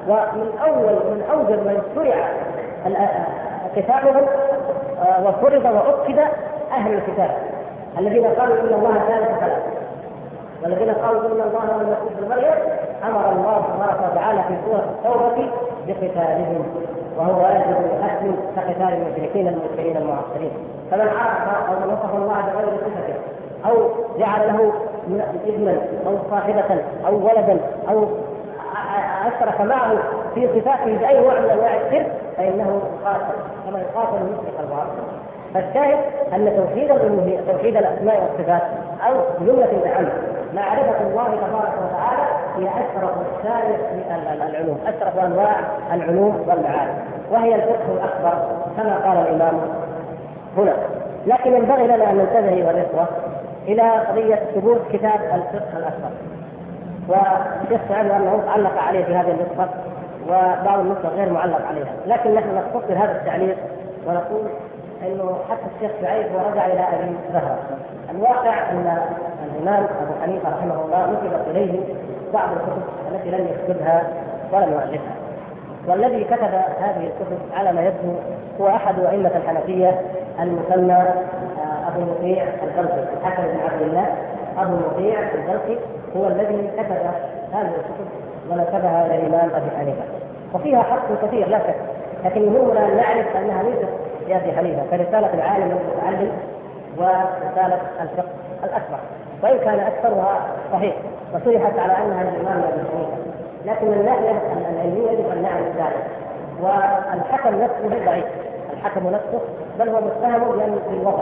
ومن أوجب من شرع كتابهم وفرض وأكد أهل الكتاب الذين قالوا إن الله ثالث ثلاثة، والذين قالوا إن الله هو المسيح ابن مريم أمر الله تبارك وتعالى في سورة التوبة بقتالهم، وهو واجب الأكل كقتال المشركين المنكرين المعطلين. فمن عرف أو وصف الله بغير صفته أو جعل له ابنا أو صاحبة أو ولدا أو أشرك معه في صفاته بأي نوع من أنواع الشرك فإنه قاتل كما يقاتل المشرك الباطل. فالشاهد أن توحيد الألوهية توحيد الأسماء والصفات أو جملة تعم معرفة الله تبارك وتعالى هي أشرف العلوم، أشرف أنواع العلوم والمعارف، وهي الفقه الأكبر كما قال الإمام هنا. لكن ينبغي لنا أن ننتبه أيها الإخوة إلى قضية ثبوت كتاب الفقه الأكبر، والشيخ سعد أنه علق عليه في هذه النسخة وبعض النسخ غير معلق عليها، لكن نحن نختصر هذا التعليق ونقول انه حتى الشيخ سعيد ورجع الى ابي زهره. الواقع ان الامام ابو حنيفه رحمه الله نسبت اليه بعض الكتب التي لم يكتبها ولم يؤلفها، والذي كتب هذه الكتب على ما يبدو هو احد ائمه الحنفيه المسمى ابو مطيع البلخي، الحسن بن عبد الله ابو مطيع البلخي هو الذي كتب هذه الكتب ونسبها الى الامام ابي حنيفه، وفيها حق كثير لا شك، لكن يهمنا ان نعرف انها ليست لأبي حنيفة كرسالة العالم المتعلم ورسالة الفقه الأكبر، وإن كان أكثرها صحيح وشرحت على أنها الإمام أبي حنيفة، لكن من الناحية العلمية يجب أن نعرف ذلك. والحكم نفسه ضعيف، الحكم نفسه بل هو متهم بالوضع،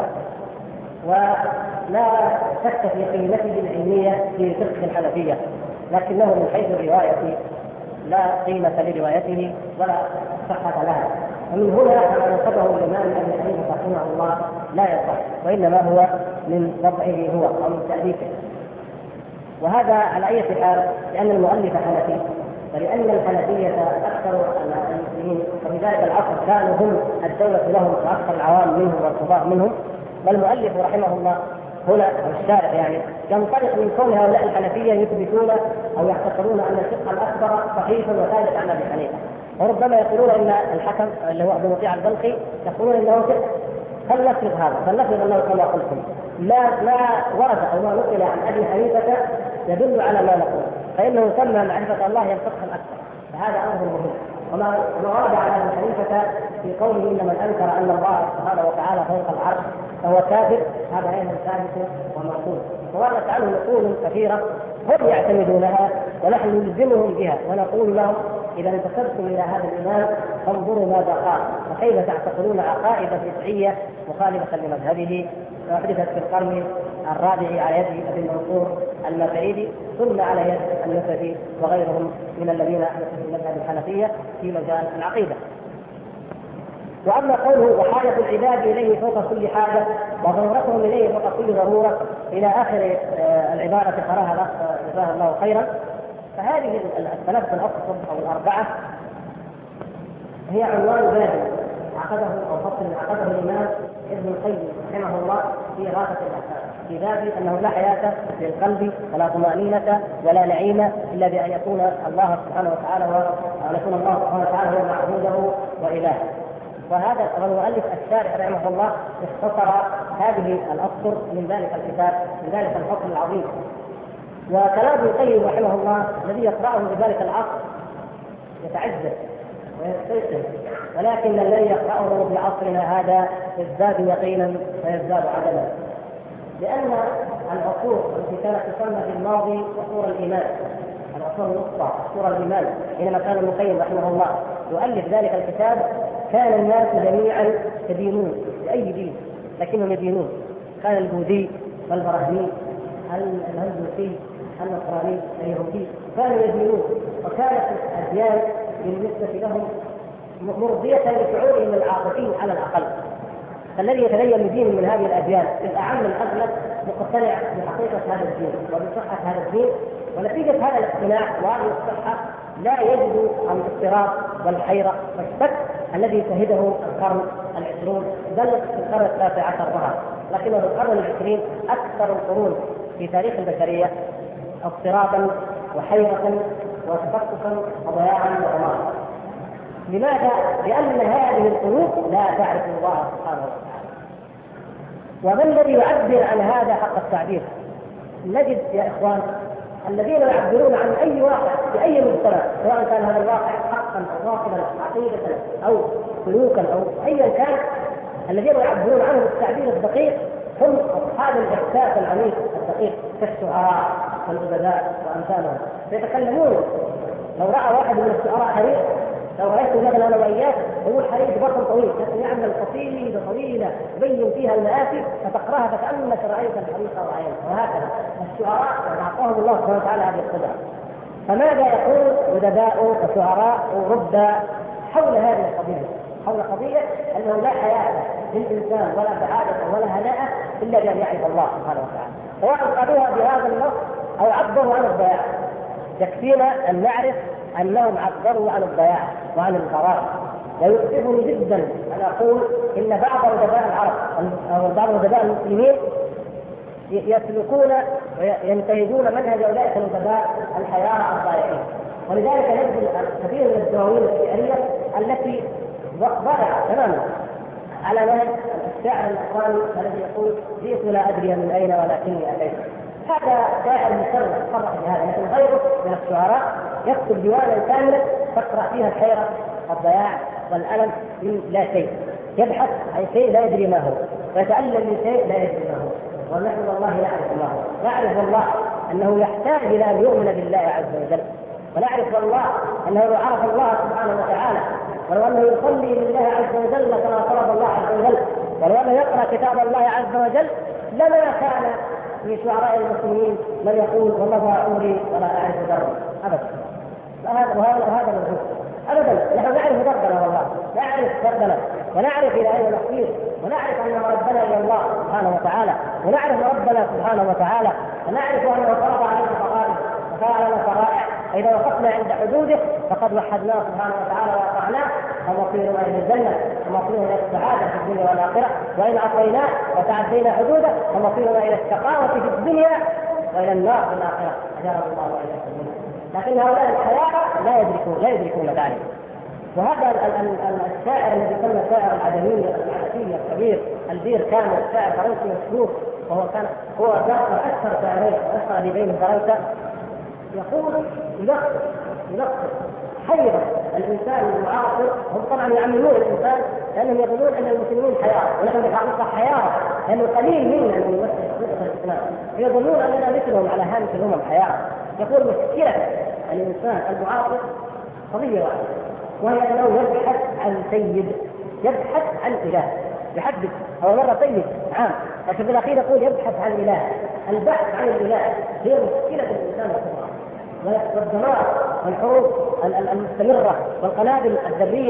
ولا شك في قيمته العلمية في فقه الحنفية، لكنه من حيث الرواية لا قيمة لروايته ولا صحة لها، ومن هنا ما نسبه الإمام أبي حنيفة رحمه الله لا يصح، وإنما هو من وضعه هو أو من تأليفه. وهذا على أي حال لأن المؤلف حنفي، ولأن الحنفية أكثر المسلمين وفي ذلك العصر كانوا هم الدولة لهم وأكثر العوام منهم والقضاء منهم، والمؤلف رحمه الله هنا الشارع يعني ينطلق من كون هؤلاء الحنفية يثبتون أو يعتقدون أن الفقه الأكبر صحيح وثابت عن أبي حنيفة، وربما يقولون ان الحكم اللي هو ابو مطيع البلخي يقولون انه فقه. فلنفرض هذا، فلنفرض انه كما قلتم ما ورد او ما نقل عن ابي حنيفه يدل على ما نقول، فانه سمى معرفه الله هي الفقه الاكبر، فهذا امر مهم. وما ورد عن ابي حنيفه في قوله ان من انكر ان الله سبحانه وتعالى فوق العرش فهو كافر، هذا ايضا ثابت ومقول، ووردت عنه نقول كثيره هم يعتمدونها ونحن نلزمهم بها ونقول لهم إذا انتسبتم إلى هذا الإمام فانظروا ماذا قال، وكيف تعتقدون عقائد بدعية مخالفة لمذهبه وحدثت في القرن الرابع على يد أبي المنصور المبعيدي ثم على يد النسفي وغيرهم من الذين أحدثوا في مذهب الحنفية في مجال العقيدة. وأما قوله وحاجة العباد إليه فوق كل حاجة وضرورتهم إليه فوق كل ضرورة إلى آخر العبارة قراها جزاه الله خيرا، فهذه الثلاثة الأصل أو الأربعة هي عنوان بادئ عقده أو فصل عقده الإمام ابن القيم رحمه الله في إغاثة الأحكام في باب أنه لا حياة للقلب ولا طمأنينة ولا نعيم إلا بأن يكون الله سبحانه وتعالى وأن يكون الله سبحانه وتعالى هو معبوده وإلهه. وهذا المؤلف الشارح رحمه الله اختصر هذه الأسطر من ذلك الكتاب من ذلك الفصل العظيم. وكلام ابن القيم رحمه الله الذي يقرأه في ذلك العصر يتعجب ويستيقظ، ولكن الذي يقرأه في عصرنا هذا يزداد يقينا ويزداد عدما، لأن العصور التي كانت تسمى في الماضي عصور الإيمان، العصور الوسطى عصور الإيمان، حينما كان ابن القيم رحمه الله يؤلف ذلك الكتاب كان الناس جميعا يدينون بأي دين لكنهم يدينون، كان البوذي والبراهمي الهندوسي النصراني اليهودي كانوا يدينون، وكانت الأديان بالنسبة لهم مرضية لشعورهم العاطفي على الأقل. فالذي يتدين بدين من هذه الأديان في الأعم الأغلب مقتنع بحقيقة هذا الدين وبصحة هذا الدين، ونتيجة هذا الاقتناع وهذه الصحة لا يجد الاضطراب والحيرة والشك الذي شهده القرن العشرون بل في القرن التاسع عشر ظهر، لكنه في القرن العشرين أكثر القرون في تاريخ البشرية اضطرابا وحيرة وتفككا وضياعا وضمانا. لماذا؟ لأن هذه القلوب لا تعرف الله سبحانه وتعالى. وما الذي يعبر عن هذا حق التعبير؟ نجد يا إخوان الذين يعبرون عن أي واقع في أي مجتمع، سواء كان هذا الواقع حقا أو باطلا، عقيدة أو سلوكا أو أيا كان، الذين يعبرون عنه بالتعبير الدقيق هم أصحاب الإحساس العميق الدقيق كالشعراء والأدباء وأمثالهم. يتكلمون. لو رأى واحد من الشعراء حريق، لو رأيت مثلا أنا وإياك يقول حريق بطن طويل، لكن يعمل قصيدة طويلة يبين فيها المآسي فتقرأها فكأنك رأيت الحريق رأيت. وهكذا الشعراء أعطاهم الله سبحانه وتعالى هذه القدرة. فماذا يقول أدباء وشعراء وربى حول هذه القضية؟ حول قضية أنه لا حياة للإنسان ولا سعادة ولا هناء إلا بأن يعرف الله سبحانه وتعالى، سواء قالوها بهذا النص أو عبروا عن الضياع. يكفينا أن نعرف أنهم عبروا عن الضياع وعن الغرام. ويؤسفني جدا أن أقول إن بعض أدباء العرب أو بعض أدباء المسلمين يسلكون وينتهجون منهج أولئك الأدباء الحيارى الضائعين. ولذلك نجد كثير من الدواوين الشعرية التي ضرع تماما على نهج الشاعر الإخواني الذي يقول جئت لا أدري من أين ولكني أتيت. هذا شاعر مشرف صرح بهذا، لكن غيره من الشعراء يكتب ديوانا كاملا تقرأ فيها الحيرة والضياع والألم من لا شيء، يبحث عن شيء لا يدري ما هو، ويتألم من شيء لا يدري ما هو. ونحن والله نعرف الله، نعرف الله أنه يحتاج إلى أن يؤمن بالله عز وجل، ونعرف والله أنه لو عرف الله سبحانه وتعالى ولو أنه يصلي لله عز وجل كما طلب الله عز وجل، ولو أنه يقرأ كتاب الله عز وجل، لما كان في شعراء المسلمين من يقول والله عمري ولا أعرف دربا أبدا. وهذا موجود أبدا. نحن نعرف دربنا والله، نعرف دربنا ونعرف إلى أين نصير، ونعرف أن ربنا إلى الله سبحانه وتعالى، ونعرف ربنا سبحانه وتعالى، ونعرف أنه فرض علينا فرائض وفعل لنا شرائع، فإذا وقفنا عند حدوده فقد وحدناه سبحانه وتعالى وأطعناه، فمصيرنا إلى الجنة ومصيرنا إلى السعادة في الدنيا والآخرة، وإن عصيناه وتعدينا حدوده فمصيرنا إلى الشقاوة في الدنيا وإلى النار في الآخرة. أجارنا الله وإياكم منه. لكن هؤلاء الحياة لا يدركون ذلك. وهذا الشاعر الذي يسمى الشاعر العدمي الكبير البير كامل، شاعر فرنسي مشهور، وهو كان هو أكثر شاعرين وأشهر أديبين فرنسا، يقول يلخص حيرة الإنسان المعاصر. هم طبعا يعملون الإنسان لأنهم يقولون أن المسلمين حيارى، ونحن بحقيقة حيارى، لأنه قليل منا من يمثل الإسلام، يظنون أننا مثلهم على هامش الأمم حيارى. يقول مشكلة الإنسان المعاصر قضية واحدة، وهي أنه يبحث عن سيد، يبحث عن إله يحدد. هو مرة سيد عام، لكن في الأخير يقول يبحث عن إله. البحث عن الإله هي مشكلة الإنسان الكبرى، والدمار والحروب المستمرة والقنابل الذرية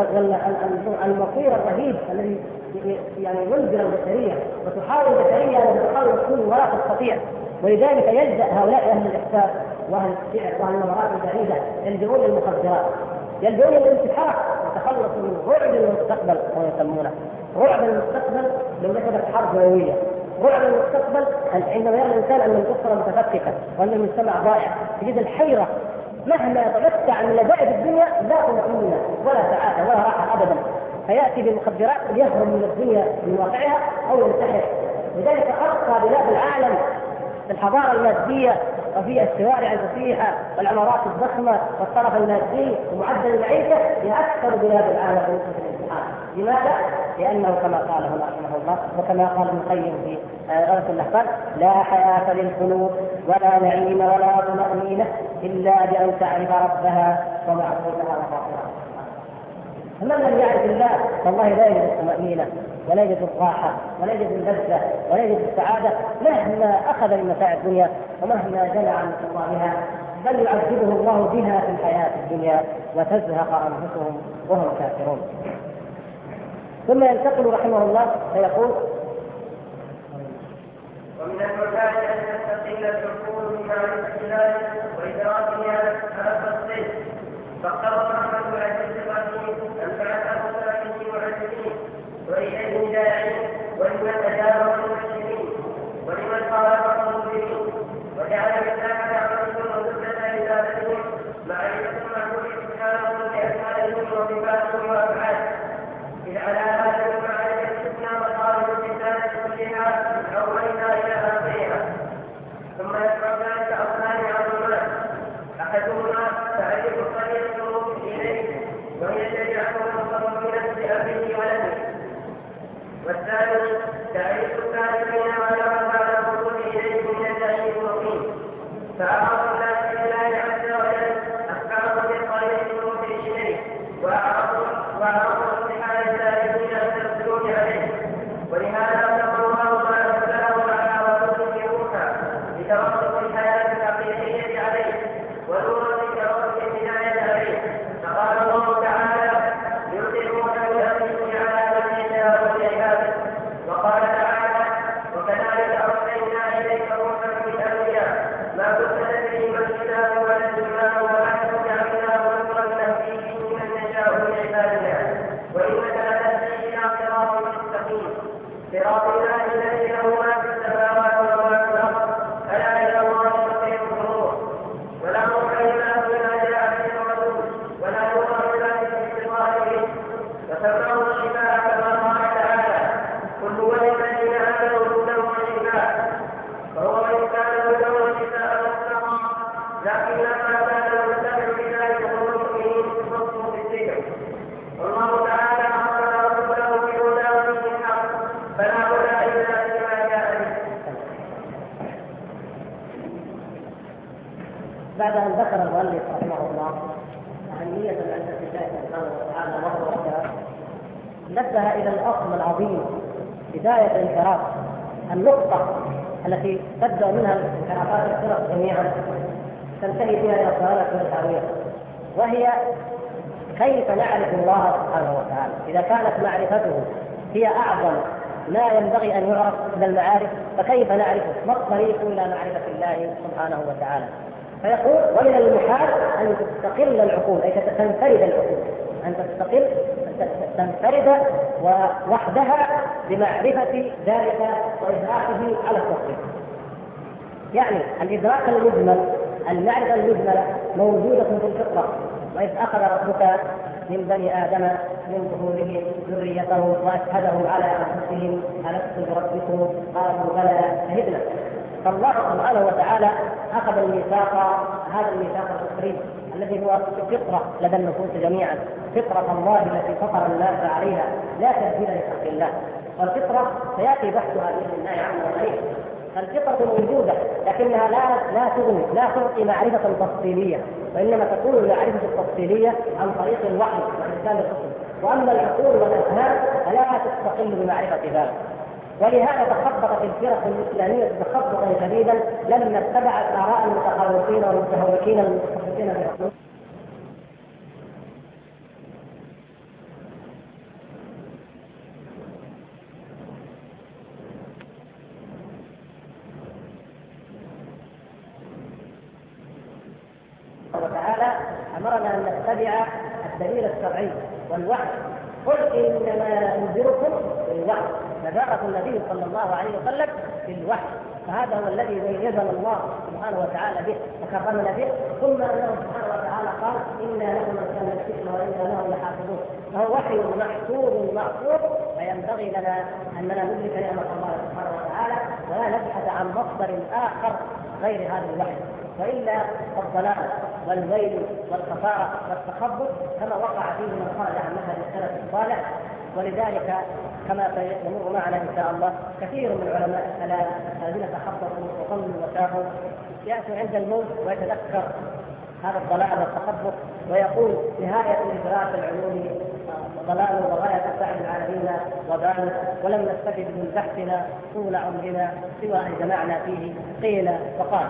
والمصير الرهيب الذي يعني ينزل البشرية وتحاول البشرية أن تحاول تكون ولا تستطيع. ولذلك يلجأ هؤلاء أهل الإحساس وأهل الشعر وأهل النظرات البعيدة يلجؤون للمخدرات، يلجؤون للانتحار وتخلصوا من رعب المستقبل كما يسمونه. رعب المستقبل لو نشبت حرب نووية، رعب المستقبل عندما يرى الإنسان أن الأسرة متفككة وأن المجتمع ضائع، تجد الحيرة مهما يتمتع من لذائذ الدنيا لا طمأنينة ولا سعادة ولا راحة أبدا، فيأتي بالمخدرات ليهرب من الدنيا من واقعها أو ينتحر. لذلك أرقى بلاد العالم في الحضارة المادية وفي الشوارع الفسيحة والعمارات الضخمة والطرف المادي ومعدل المعيشة هي أكثر بلاد العالم في الانتحار. لماذا؟ لأنه كما قال هنا رحمه الله وكما قال ابن القيم في غرس الأحقاد: لا حياة للقلوب ولا نعيم ولا طمأنينة إلا بأن تعرف ربها ومعبودها وفاطرها. فمن لم يعرف الله والله لا يجد الطمأنينة ولا يجد الراحة ولا يجد اللذة ولا يجد السعادة مهما أخذ من متاع الدنيا ومهما جنى عن الله، بل يعذبه الله بها في الحياة الدنيا وتزهق أنفسهم وهم كافرون. ثم ينتقل رحمه الله فيقول: ومن المكان أن تستقل العقول بمعرفة الله وإدراكه على التصديق، فاقتضى رحمة العزيز الرحيم أن بعثه سائلين وعزيزين وإليه داعين ولمن تجاوز المسلمين ولمن خالف المنكرين، وجعل بالله دعوتهم وسنة عبادتهم والثاني تعريف السالكين ولا بعد الرسول اليه من الدليل المقيم فأعرض الناس لله عز وجل أخبرهم بالطريق الموحي إليه وأعرضوا بحال السالكين من السلوك عليه ولهذا أطلق الله ما أنزله على رسوله موسى لتوقف الحياة الحقيقية عليه ونورا لتوقف الهداية عليه فقال الله تعالى يطيعون بأمره على من يشاء من عباده وقال تعالى وكذلك أرسلنا إليك روحا من أمرنا ما كنت تدري ما الكتاب ولا الإيمان ونحن جعلناه نورا نهدي به من نشاء من عبادنا وإنك لتهدي إلى صراط مستقيم صراط الله الذي له ما في السماوات وما في الأرض ألا إلى الله تصير الأمور ولا روح إلا بما جاء به الرسول ولا نور إلا باستقرار به وسماه الشفاء كما قال تعالى كل ولد الذين آمنوا هدى وشفاء فهو إن كان هدى وشفاء مطلقا لكن لما كان المتبع بذلك هم المؤمنين فصلوا بالذكر والله تعالى أمر رسوله بالهدى ودين الحق فلا هدى إلا بما جاء به. بعد أن ذكر المؤلف رحمه الله أهمية العزة لله سبحانه وتعالى وحده نبه إلى الأصل العظيم بداية الانحراف النقطة التي تبدأ منها انحرافات الفرق جميعا تنتهي بها إلى الضلالة والهاوية وهي كيف نعرف الله سبحانه وتعالى. إذا كانت معرفته هي أعظم ما ينبغي أن يعرف من المعارف فكيف نعرفه؟ ما الطريق إلى معرفة الله سبحانه وتعالى؟ فيقول ومن المحال أن تستقل العقول أي تنفرد العقول أن تنفرد وحدها بمعرفة ذلك وإدراكه على التصريف. يعني الإدراك المجمل المعرفة المجملة موجودة في الفطرة وإذ أخذ ربك من بني آدم من ظهورهم ذريتهم وأشهدهم على أنفسهم ألست بربكم قالوا بلى شهدنا. فالله سبحانه وتعالى أخذ الميثاق هذا الميثاق الفطري الذي هو فطرة لدى النفوس جميعا فطرة الله التي فطر الناس عليها لا تبديل لخلق الله والفطرة سيأتي بحثها بإذن الله عز وجل. الفطرة موجودة لكنها لا تغني لا تعطي معرفة تفصيلية وإنما تكون المعرفة التفصيلية عن طريق الوحي وإرسال الرسل وأما العقول والأذهان فلا تستقل بمعرفة ذلك. ولهذا تخبطت الفرق الإسلامية تخبطا شديدا لما اتبعت آراء المتخوفين والمتهوكين المتخصصين في العقول وتعالى أمرنا أن نتبع الدليل الشرعي والوحي. قل إنما أنذركم بالوحي نبأ النبي صلى الله عليه وسلم بالوحي فهذا هو الذي ميزنا الله سبحانه وتعالى به وكرمنا به ثم أنه سبحانه وتعالى قال إنا نحن نزلنا الذكر وإنا له لحافظون فهو وحي محفوظ معصوم فينبغي لنا أننا ندرك نعمة الله سبحانه وتعالى ولا نبحث عن مصدر آخر غير هذا الوحي وإلا الضلال والويل والخسارة والتخبط كما وقع فيه من خرج عن منهج السلف الصالح. ولذلك كما سيمر معنا إن شاء الله كثير من علماء السلام الذين تخبطوا وظلوا وتاهوا يأتي عند الموت ويتذكر هذا الضلال والتخبط ويقول نهاية الإدراك العلومي ضلال وغاية سعي العالمين وبال ولم نستفد من بحثنا طول عمرنا سوى أن جمعنا فيه قيل وقال.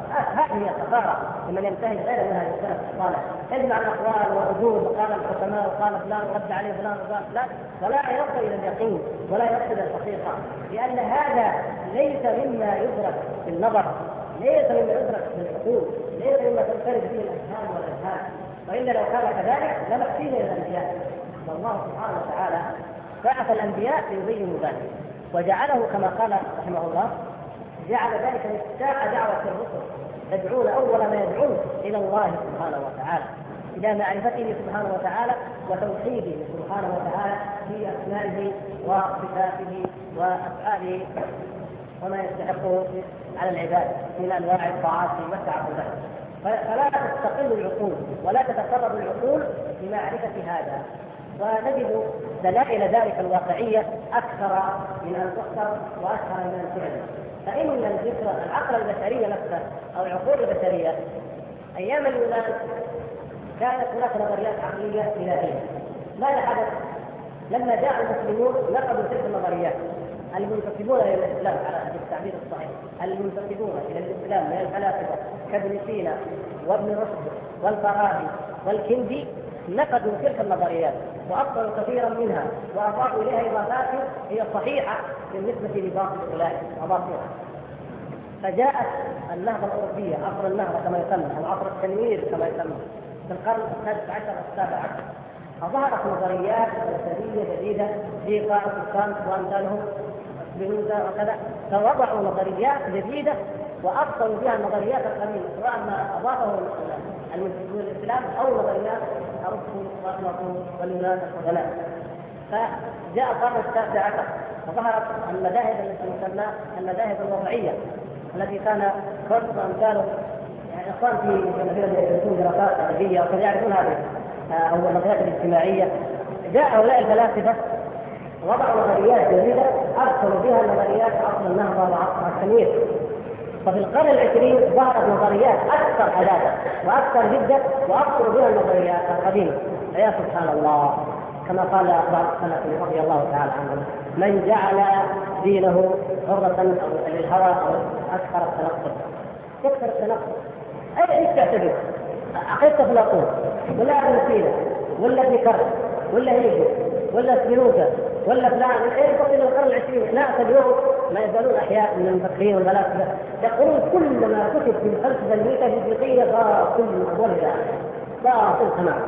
هذه الخسارة لمن ينتهي غير منها السلف الصالح يجمع الأقوال والردود وقال الحكماء وقال فلان ورد عليه فلان وقال فلان ولا يصل إلى اليقين ولا يصل إلى الحقيقة لأن هذا ليس مما يدرك بالنظر ليس مما يدرك بالعقول ليس مما تنفرد به الأذهان والأذهان وإلا لو كان كذلك لمكفينا إلى الأنبياء والله سبحانه وتعالى بعث الأنبياء ليبينوا ذلك وجعله كما قال رحمه الله جعل ذلك مفتاح دعوة الرسل يدعون أول ما يدعون إلى الله سبحانه وتعالى إلى معرفته سبحانه وتعالى وتوحيده سبحانه وتعالى في أسمائه وصفاته وأفعاله وما يستحقه على العباد من أنواع الطاعات والتعبدات. فلا تستقل العقول ولا تتفرد العقول بمعرفة هذا ونجد دلائل ذلك الواقعية أكثر من أن تحصر وأكثر من أن تعلم. فإن العقل البشري نفسه أو العقول البشرية أيام اليونان كانت هناك نظريات عقلية إلهية. ماذا حدث؟ لما جاء المسلمون نقضوا تلك النظريات. المنتسبون إلى الإسلام على التعبير الصحيح، المنتسبون إلى الإسلام من الفلاسفة كابن سينا وابن رشد والفارابي والكندي نقدوا تلك النظريات وأبطلوا كثيرا منها وأضافوا إليها إضافات هي صحيحة بالنسبة لباطل أولئك وباطلها. فجاءت النهضة الأوروبية، عصر النهضة كما يسمى أو عصر التنوير كما يسمى في القرن السادس عشر والسابع عشر، فظهرت نظريات فلسفية جديدة في كانت وأمثالهم سبينوزا وكذا، فوضعوا نظريات جديدة وأبطلوا بها النظريات القديمة سواء ما أضافه المنتسبون للإسلام أو نظريات أرسطو وأفلاطون واليونان القدماء. فجاء القرن السابع عشر فظهرت المذاهب التي تسمى المذاهب الوضعية التي كان كونت وأمثاله يعني إخوان في مثلا يدرسون دراسات أدبية وكذا يعرفون هذه أو النظريات الاجتماعية. جاء هؤلاء الفلاسفة وضعوا نظريات جديدة أبطلوا بها نظريات عصر النهضة وعصر التنوير. ففي القرن العشرين ظهرت نظريات أكثر حداثة وأكثر جدة وأبطلوا بها النظريات القديمة. يا سبحان الله، كما قال بعض السلف رضي الله تعالى عنهم: من جعل دينه حرة أو للهوى أو أكثر التنقل. يكثر التنقل أي تعتبر عقيدة أفلاطون ولا ابن سينا ولا ابن كرم ولا هيجل ولا سبينوزا ولا فلان ايه تصل القرن العشرين ناس اليوم ما يزالون احياء من المفكرين والفلاسفه يقولون كل ما كتب في الفلسفه الميتافيزيقيه باطل من اول الى اخر، باطل تماما.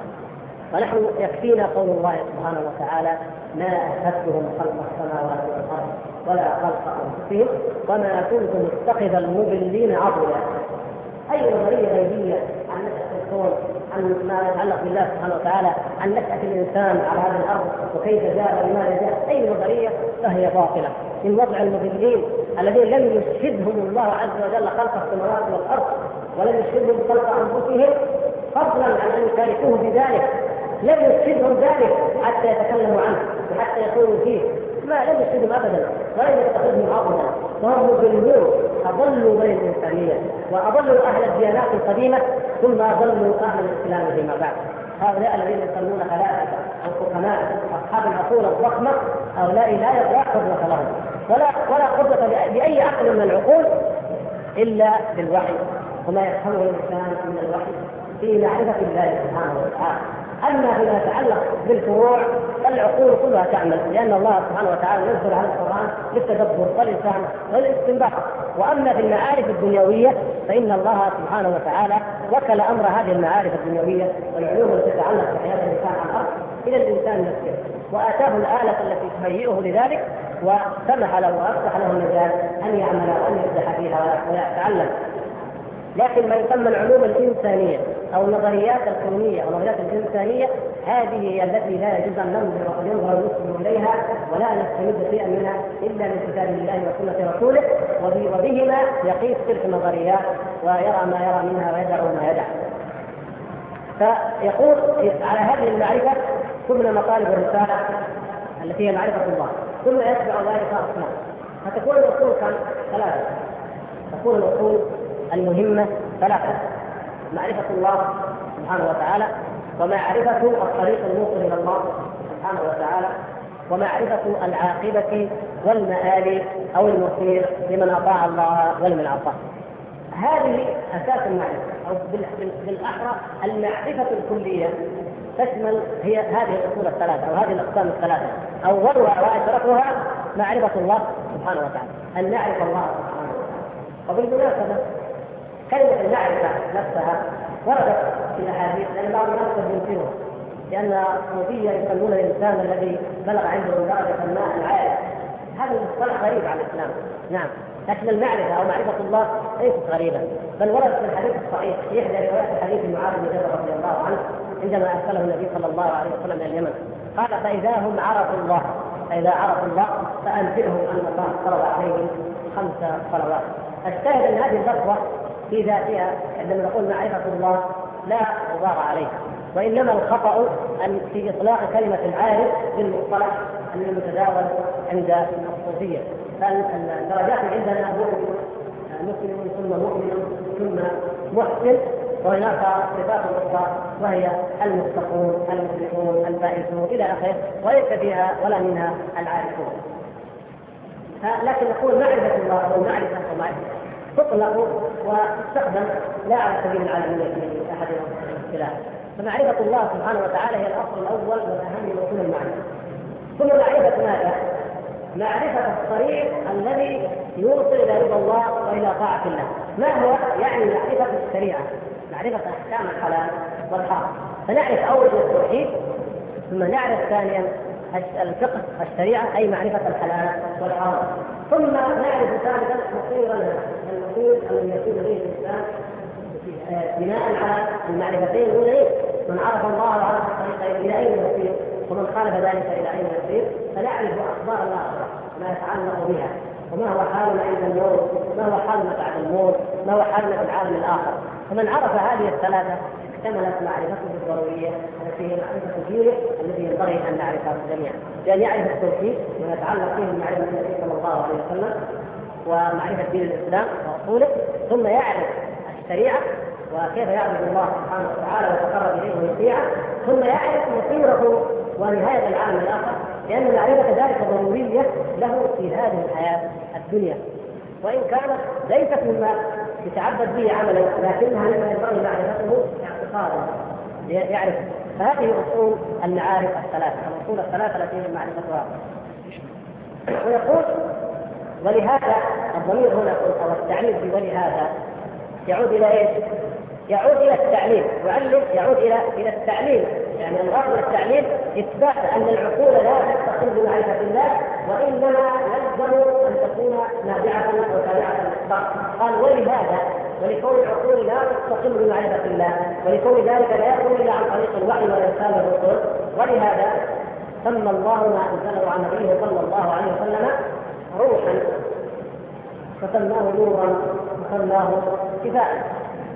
ونحن يكفينا قول الله سبحانه وتعالى: ما أشهدتهم خلق السماوات والارض ولا خلق انفسهم وما كنت متخذ المضلين عضدا. اي نظريه غيبيه عن نشأة الكون، عن ما يتعلق بالله سبحانه وتعالى، عن نشأة الإنسان على هذه الأرض وكيف جاء ولماذا جاء، أي نظرية فهي باطلة من وضع المضلين الذين لم يشهدهم الله عز وجل خلق السماوات والأرض ولم يشهدهم خلق أنفسهم، فضلا عن أن يشاركوه بذلك لم يشهدهم ذلك حتى يتكلموا عنه وحتى يقولوا فيه، ما لم يشهدهم أبدا ولم يتخذهم عضدا، وهم مضلون أضلوا بين الإنسانية وأضلوا أهل الديانات القديمة ثم أضلوا أهل الإسلام فيما بعد. هؤلاء الذين يسمون فلاسفة أو حكماء أصحاب العقول الضخمة، هؤلاء لا قدرة لهم ولا قدرة بأي عقل من العقول إلا بالوحي، وما يفهمه الإنسان من الوحي في معرفة الله سبحانه وتعالى. أما فيما يتعلق بالفروع فالعقول كلها تعمل، لأن الله سبحانه وتعالى ينزل على القرآن للتدبر والإنسان والاستنباط. وأما في المعارف الدنيوية فإن الله سبحانه وتعالى وكل أمر هذه المعارف الدنيوية والعلوم التي تتعلق بحياة الإنسان على الأرض إلى الإنسان نفسه، وآتاه الآلة التي تهيئه لذلك وسمح له وأفتح له المجال أن يعمل وأن يفتح فيها ويتعلم. لكن ما يسمى العلوم الإنسانية أو النظريات الكونية أو النظريات الإنسانية هذه هي التي لا يجوز أن ينظر المسلم إليها ولا نستمد شيئا منها إلا من كتاب الله وسنة رسوله، وبهما يقيس تلك النظريات ويرى ما يرى منها ويدع ما يدع. فيقول على هذه المعرفة تبنى مطالب الرسالة التي هي معرفة الله، ثم يتبع ذلك أصناف. فتكون الأصول ثلاثة، تكون الأصول المهمة ثلاثة: معرفة الله سبحانه وتعالى، ومعرفة الطريق الموصل إلى الله سبحانه وتعالى، ومعرفة العاقبة والمآل أو المصير لمن أطاع الله ولمن عصاه. هذه أساس المعرفة، أو بالأحرى المعرفة الكلية تشمل هي هذه الأصول الثلاثة أو هذه الأقسام الثلاثة. أولها وأشرفها معرفة الله سبحانه وتعالى، أن نعرف الله سبحانه وتعالى. وبالمناسبة كلمة المعرفة نفسها وردت في الأحاديث، لأن بعض الناس ينكرها، لأن الصوفية يسمون الإنسان الذي بلغ عنده درجة الماء العارف. هذا المصطلح غريب على الإسلام، نعم، لكن المعرفة أو معرفة الله ليست غريبة، بل ورد في الحديث الصحيح في إحدى روايات حديث معاذ بن جبل رضي الله عنه عندما أرسله النبي صلى الله عليه وسلم إلى اليمن، قال: فإذا هم عرفوا الله، فإذا عرفوا الله فأنبئهم أن الله فرض عليهم 5 صلوات. الشاهد أن هذه اللفظة في ذاتها عندما نقول معرفة الله لا غبار عليها، وإنما الخطأ أن في إطلاق كلمة العارف بالمصطلح المتداول عند الصوفية. فالدرجات عندنا مؤمن مسلم ثم مؤمن ثم محسن، وهناك صفات أخرى وهي المتقون المفلحون الفائزون إلى آخره، وليس فيها ولا منها العارفون. لكن نقول معرفة الله أو معرفة تطلق وتستخدم لا على سبيل العالمية في أحد الاختلاف. فمعرفة الله سبحانه وتعالى هي الأصل الأول والأهم من كل المعرفة. ثم معرفة ماذا؟ معرفة الطريق الذي يوصل إلى رضا الله وإلى طاعة الله. ما هو؟ يعني معرفة الشريعة، معرفة أحكام الحلال والحرام. فنعرف أول التوحيد، ثم نعرف ثانيا الفقه الشريعة أي معرفة الحلال والحرام، ثم نعرف ثالثا مصيرنا المصير الذي يصير إليه الإنسان بناء على المعرفتين الأولين. من عرف الله وعرف الطريق إلى أين يصير، ومن خالف ذلك إلى أين يصير. فنعرف أخبار الآخرة ما يتعلق بها، وما هو حالنا عند الموت، ما هو حالنا بعد الموت، ما هو حالنا في العالم الآخر. فمن عرف هذه الثلاثة اكتملت معرفته الضرورية التي هي معرفة دينه الذي ينبغي أن نعرفها جميعا. لأن يعرف التوحيد ويتعلق فيه معرفة النبي صلى الله عليه وسلم ومعرفة دين الإسلام وأصوله، ثم يعرف الشريعة وكيف يعبد الله سبحانه وتعالى ويتقرب إليه ويطيعه، ثم يعرف مصيره ونهاية العالم الآخر، لأن معرفة ذلك ضرورية له في هذه الحياة الدنيا، وإن كانت ليست مما يتعبد به عملا، لكنها مما ينبغي معرفته اعتقادا يعرف. فهذه أصول المعارف الثلاثة، الأصول الثلاثة التي هي معرفتها. ويقول ولهذا الضمير هنا أو التعليل في ولهذا يعود إلى إيش؟ يعود إلى التعليل، يعود إلى التعليل، يعني الغرض من التعليل إثبات أن العقول لا تستقل بمعرفة الله، وإنما يلزم أن تكون نابعة أو تابعة للشرع. قال ولهذا، ولكون العقول لا تستقل بمعرفة الله، ولكون ذلك لا يكون إلا عن طريق الوحي وإرسال الرسل، ولهذا سمى الله ما أنزله عن نبيه صلى الله عليه وسلم روحا، فسماه نورا وسماه شفاء.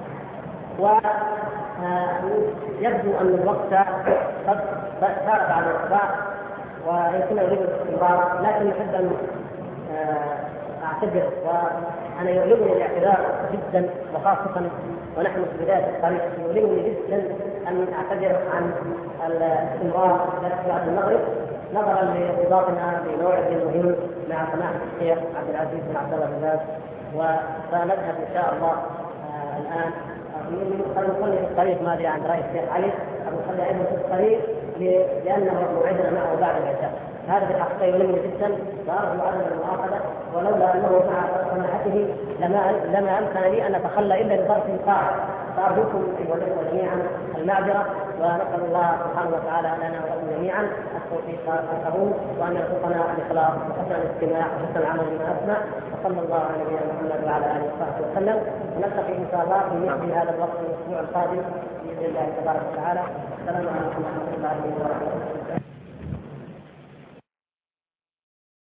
ويبدو أن الوقت قد صار على الإصباح ويمكن يريد الاستمرار، لكن أحب أن أعتذر، وأنا يؤلمني الاعتذار جدا، وخاصة ونحن في بداية الطريق يؤلمني جدا أن أعتذر عن الاستمرار بعد المغرب نظرا لارتباطنا بموعد مهم مع سماحة الشيخ عبد العزيز بن عبد الله بن باز. وسنذهب إن شاء الله الآن نصلي في الطريق، ما ادري عن راي الشيخ علي، او نصلي ايضا في الطريق لانه موعدنا معه بعد العشاء. هذا في الحقيقه يؤلمني جدا، وارجو عدم المؤاخذه، ولولا انه مع سماحته لما امكن لي ان اتخلى الا بطرف ساعه. فارجوكم ايها الاخوه جميعا المعذره، ونسال الله سبحانه وتعالى لنا ولكم جميعا التوفيق والقبول، وان يرزقنا الاخلاص وحسن الاستماع وحسن العمل بما اسمع. وصلى الله على نبينا محمد وعلى اله وصحبه وسلم، ونلتقي ان شاء الله في مثل هذا الوقت الاسبوع القادم باذن الله تبارك وتعالى. السلام عليكم ورحمه الله وبركاته.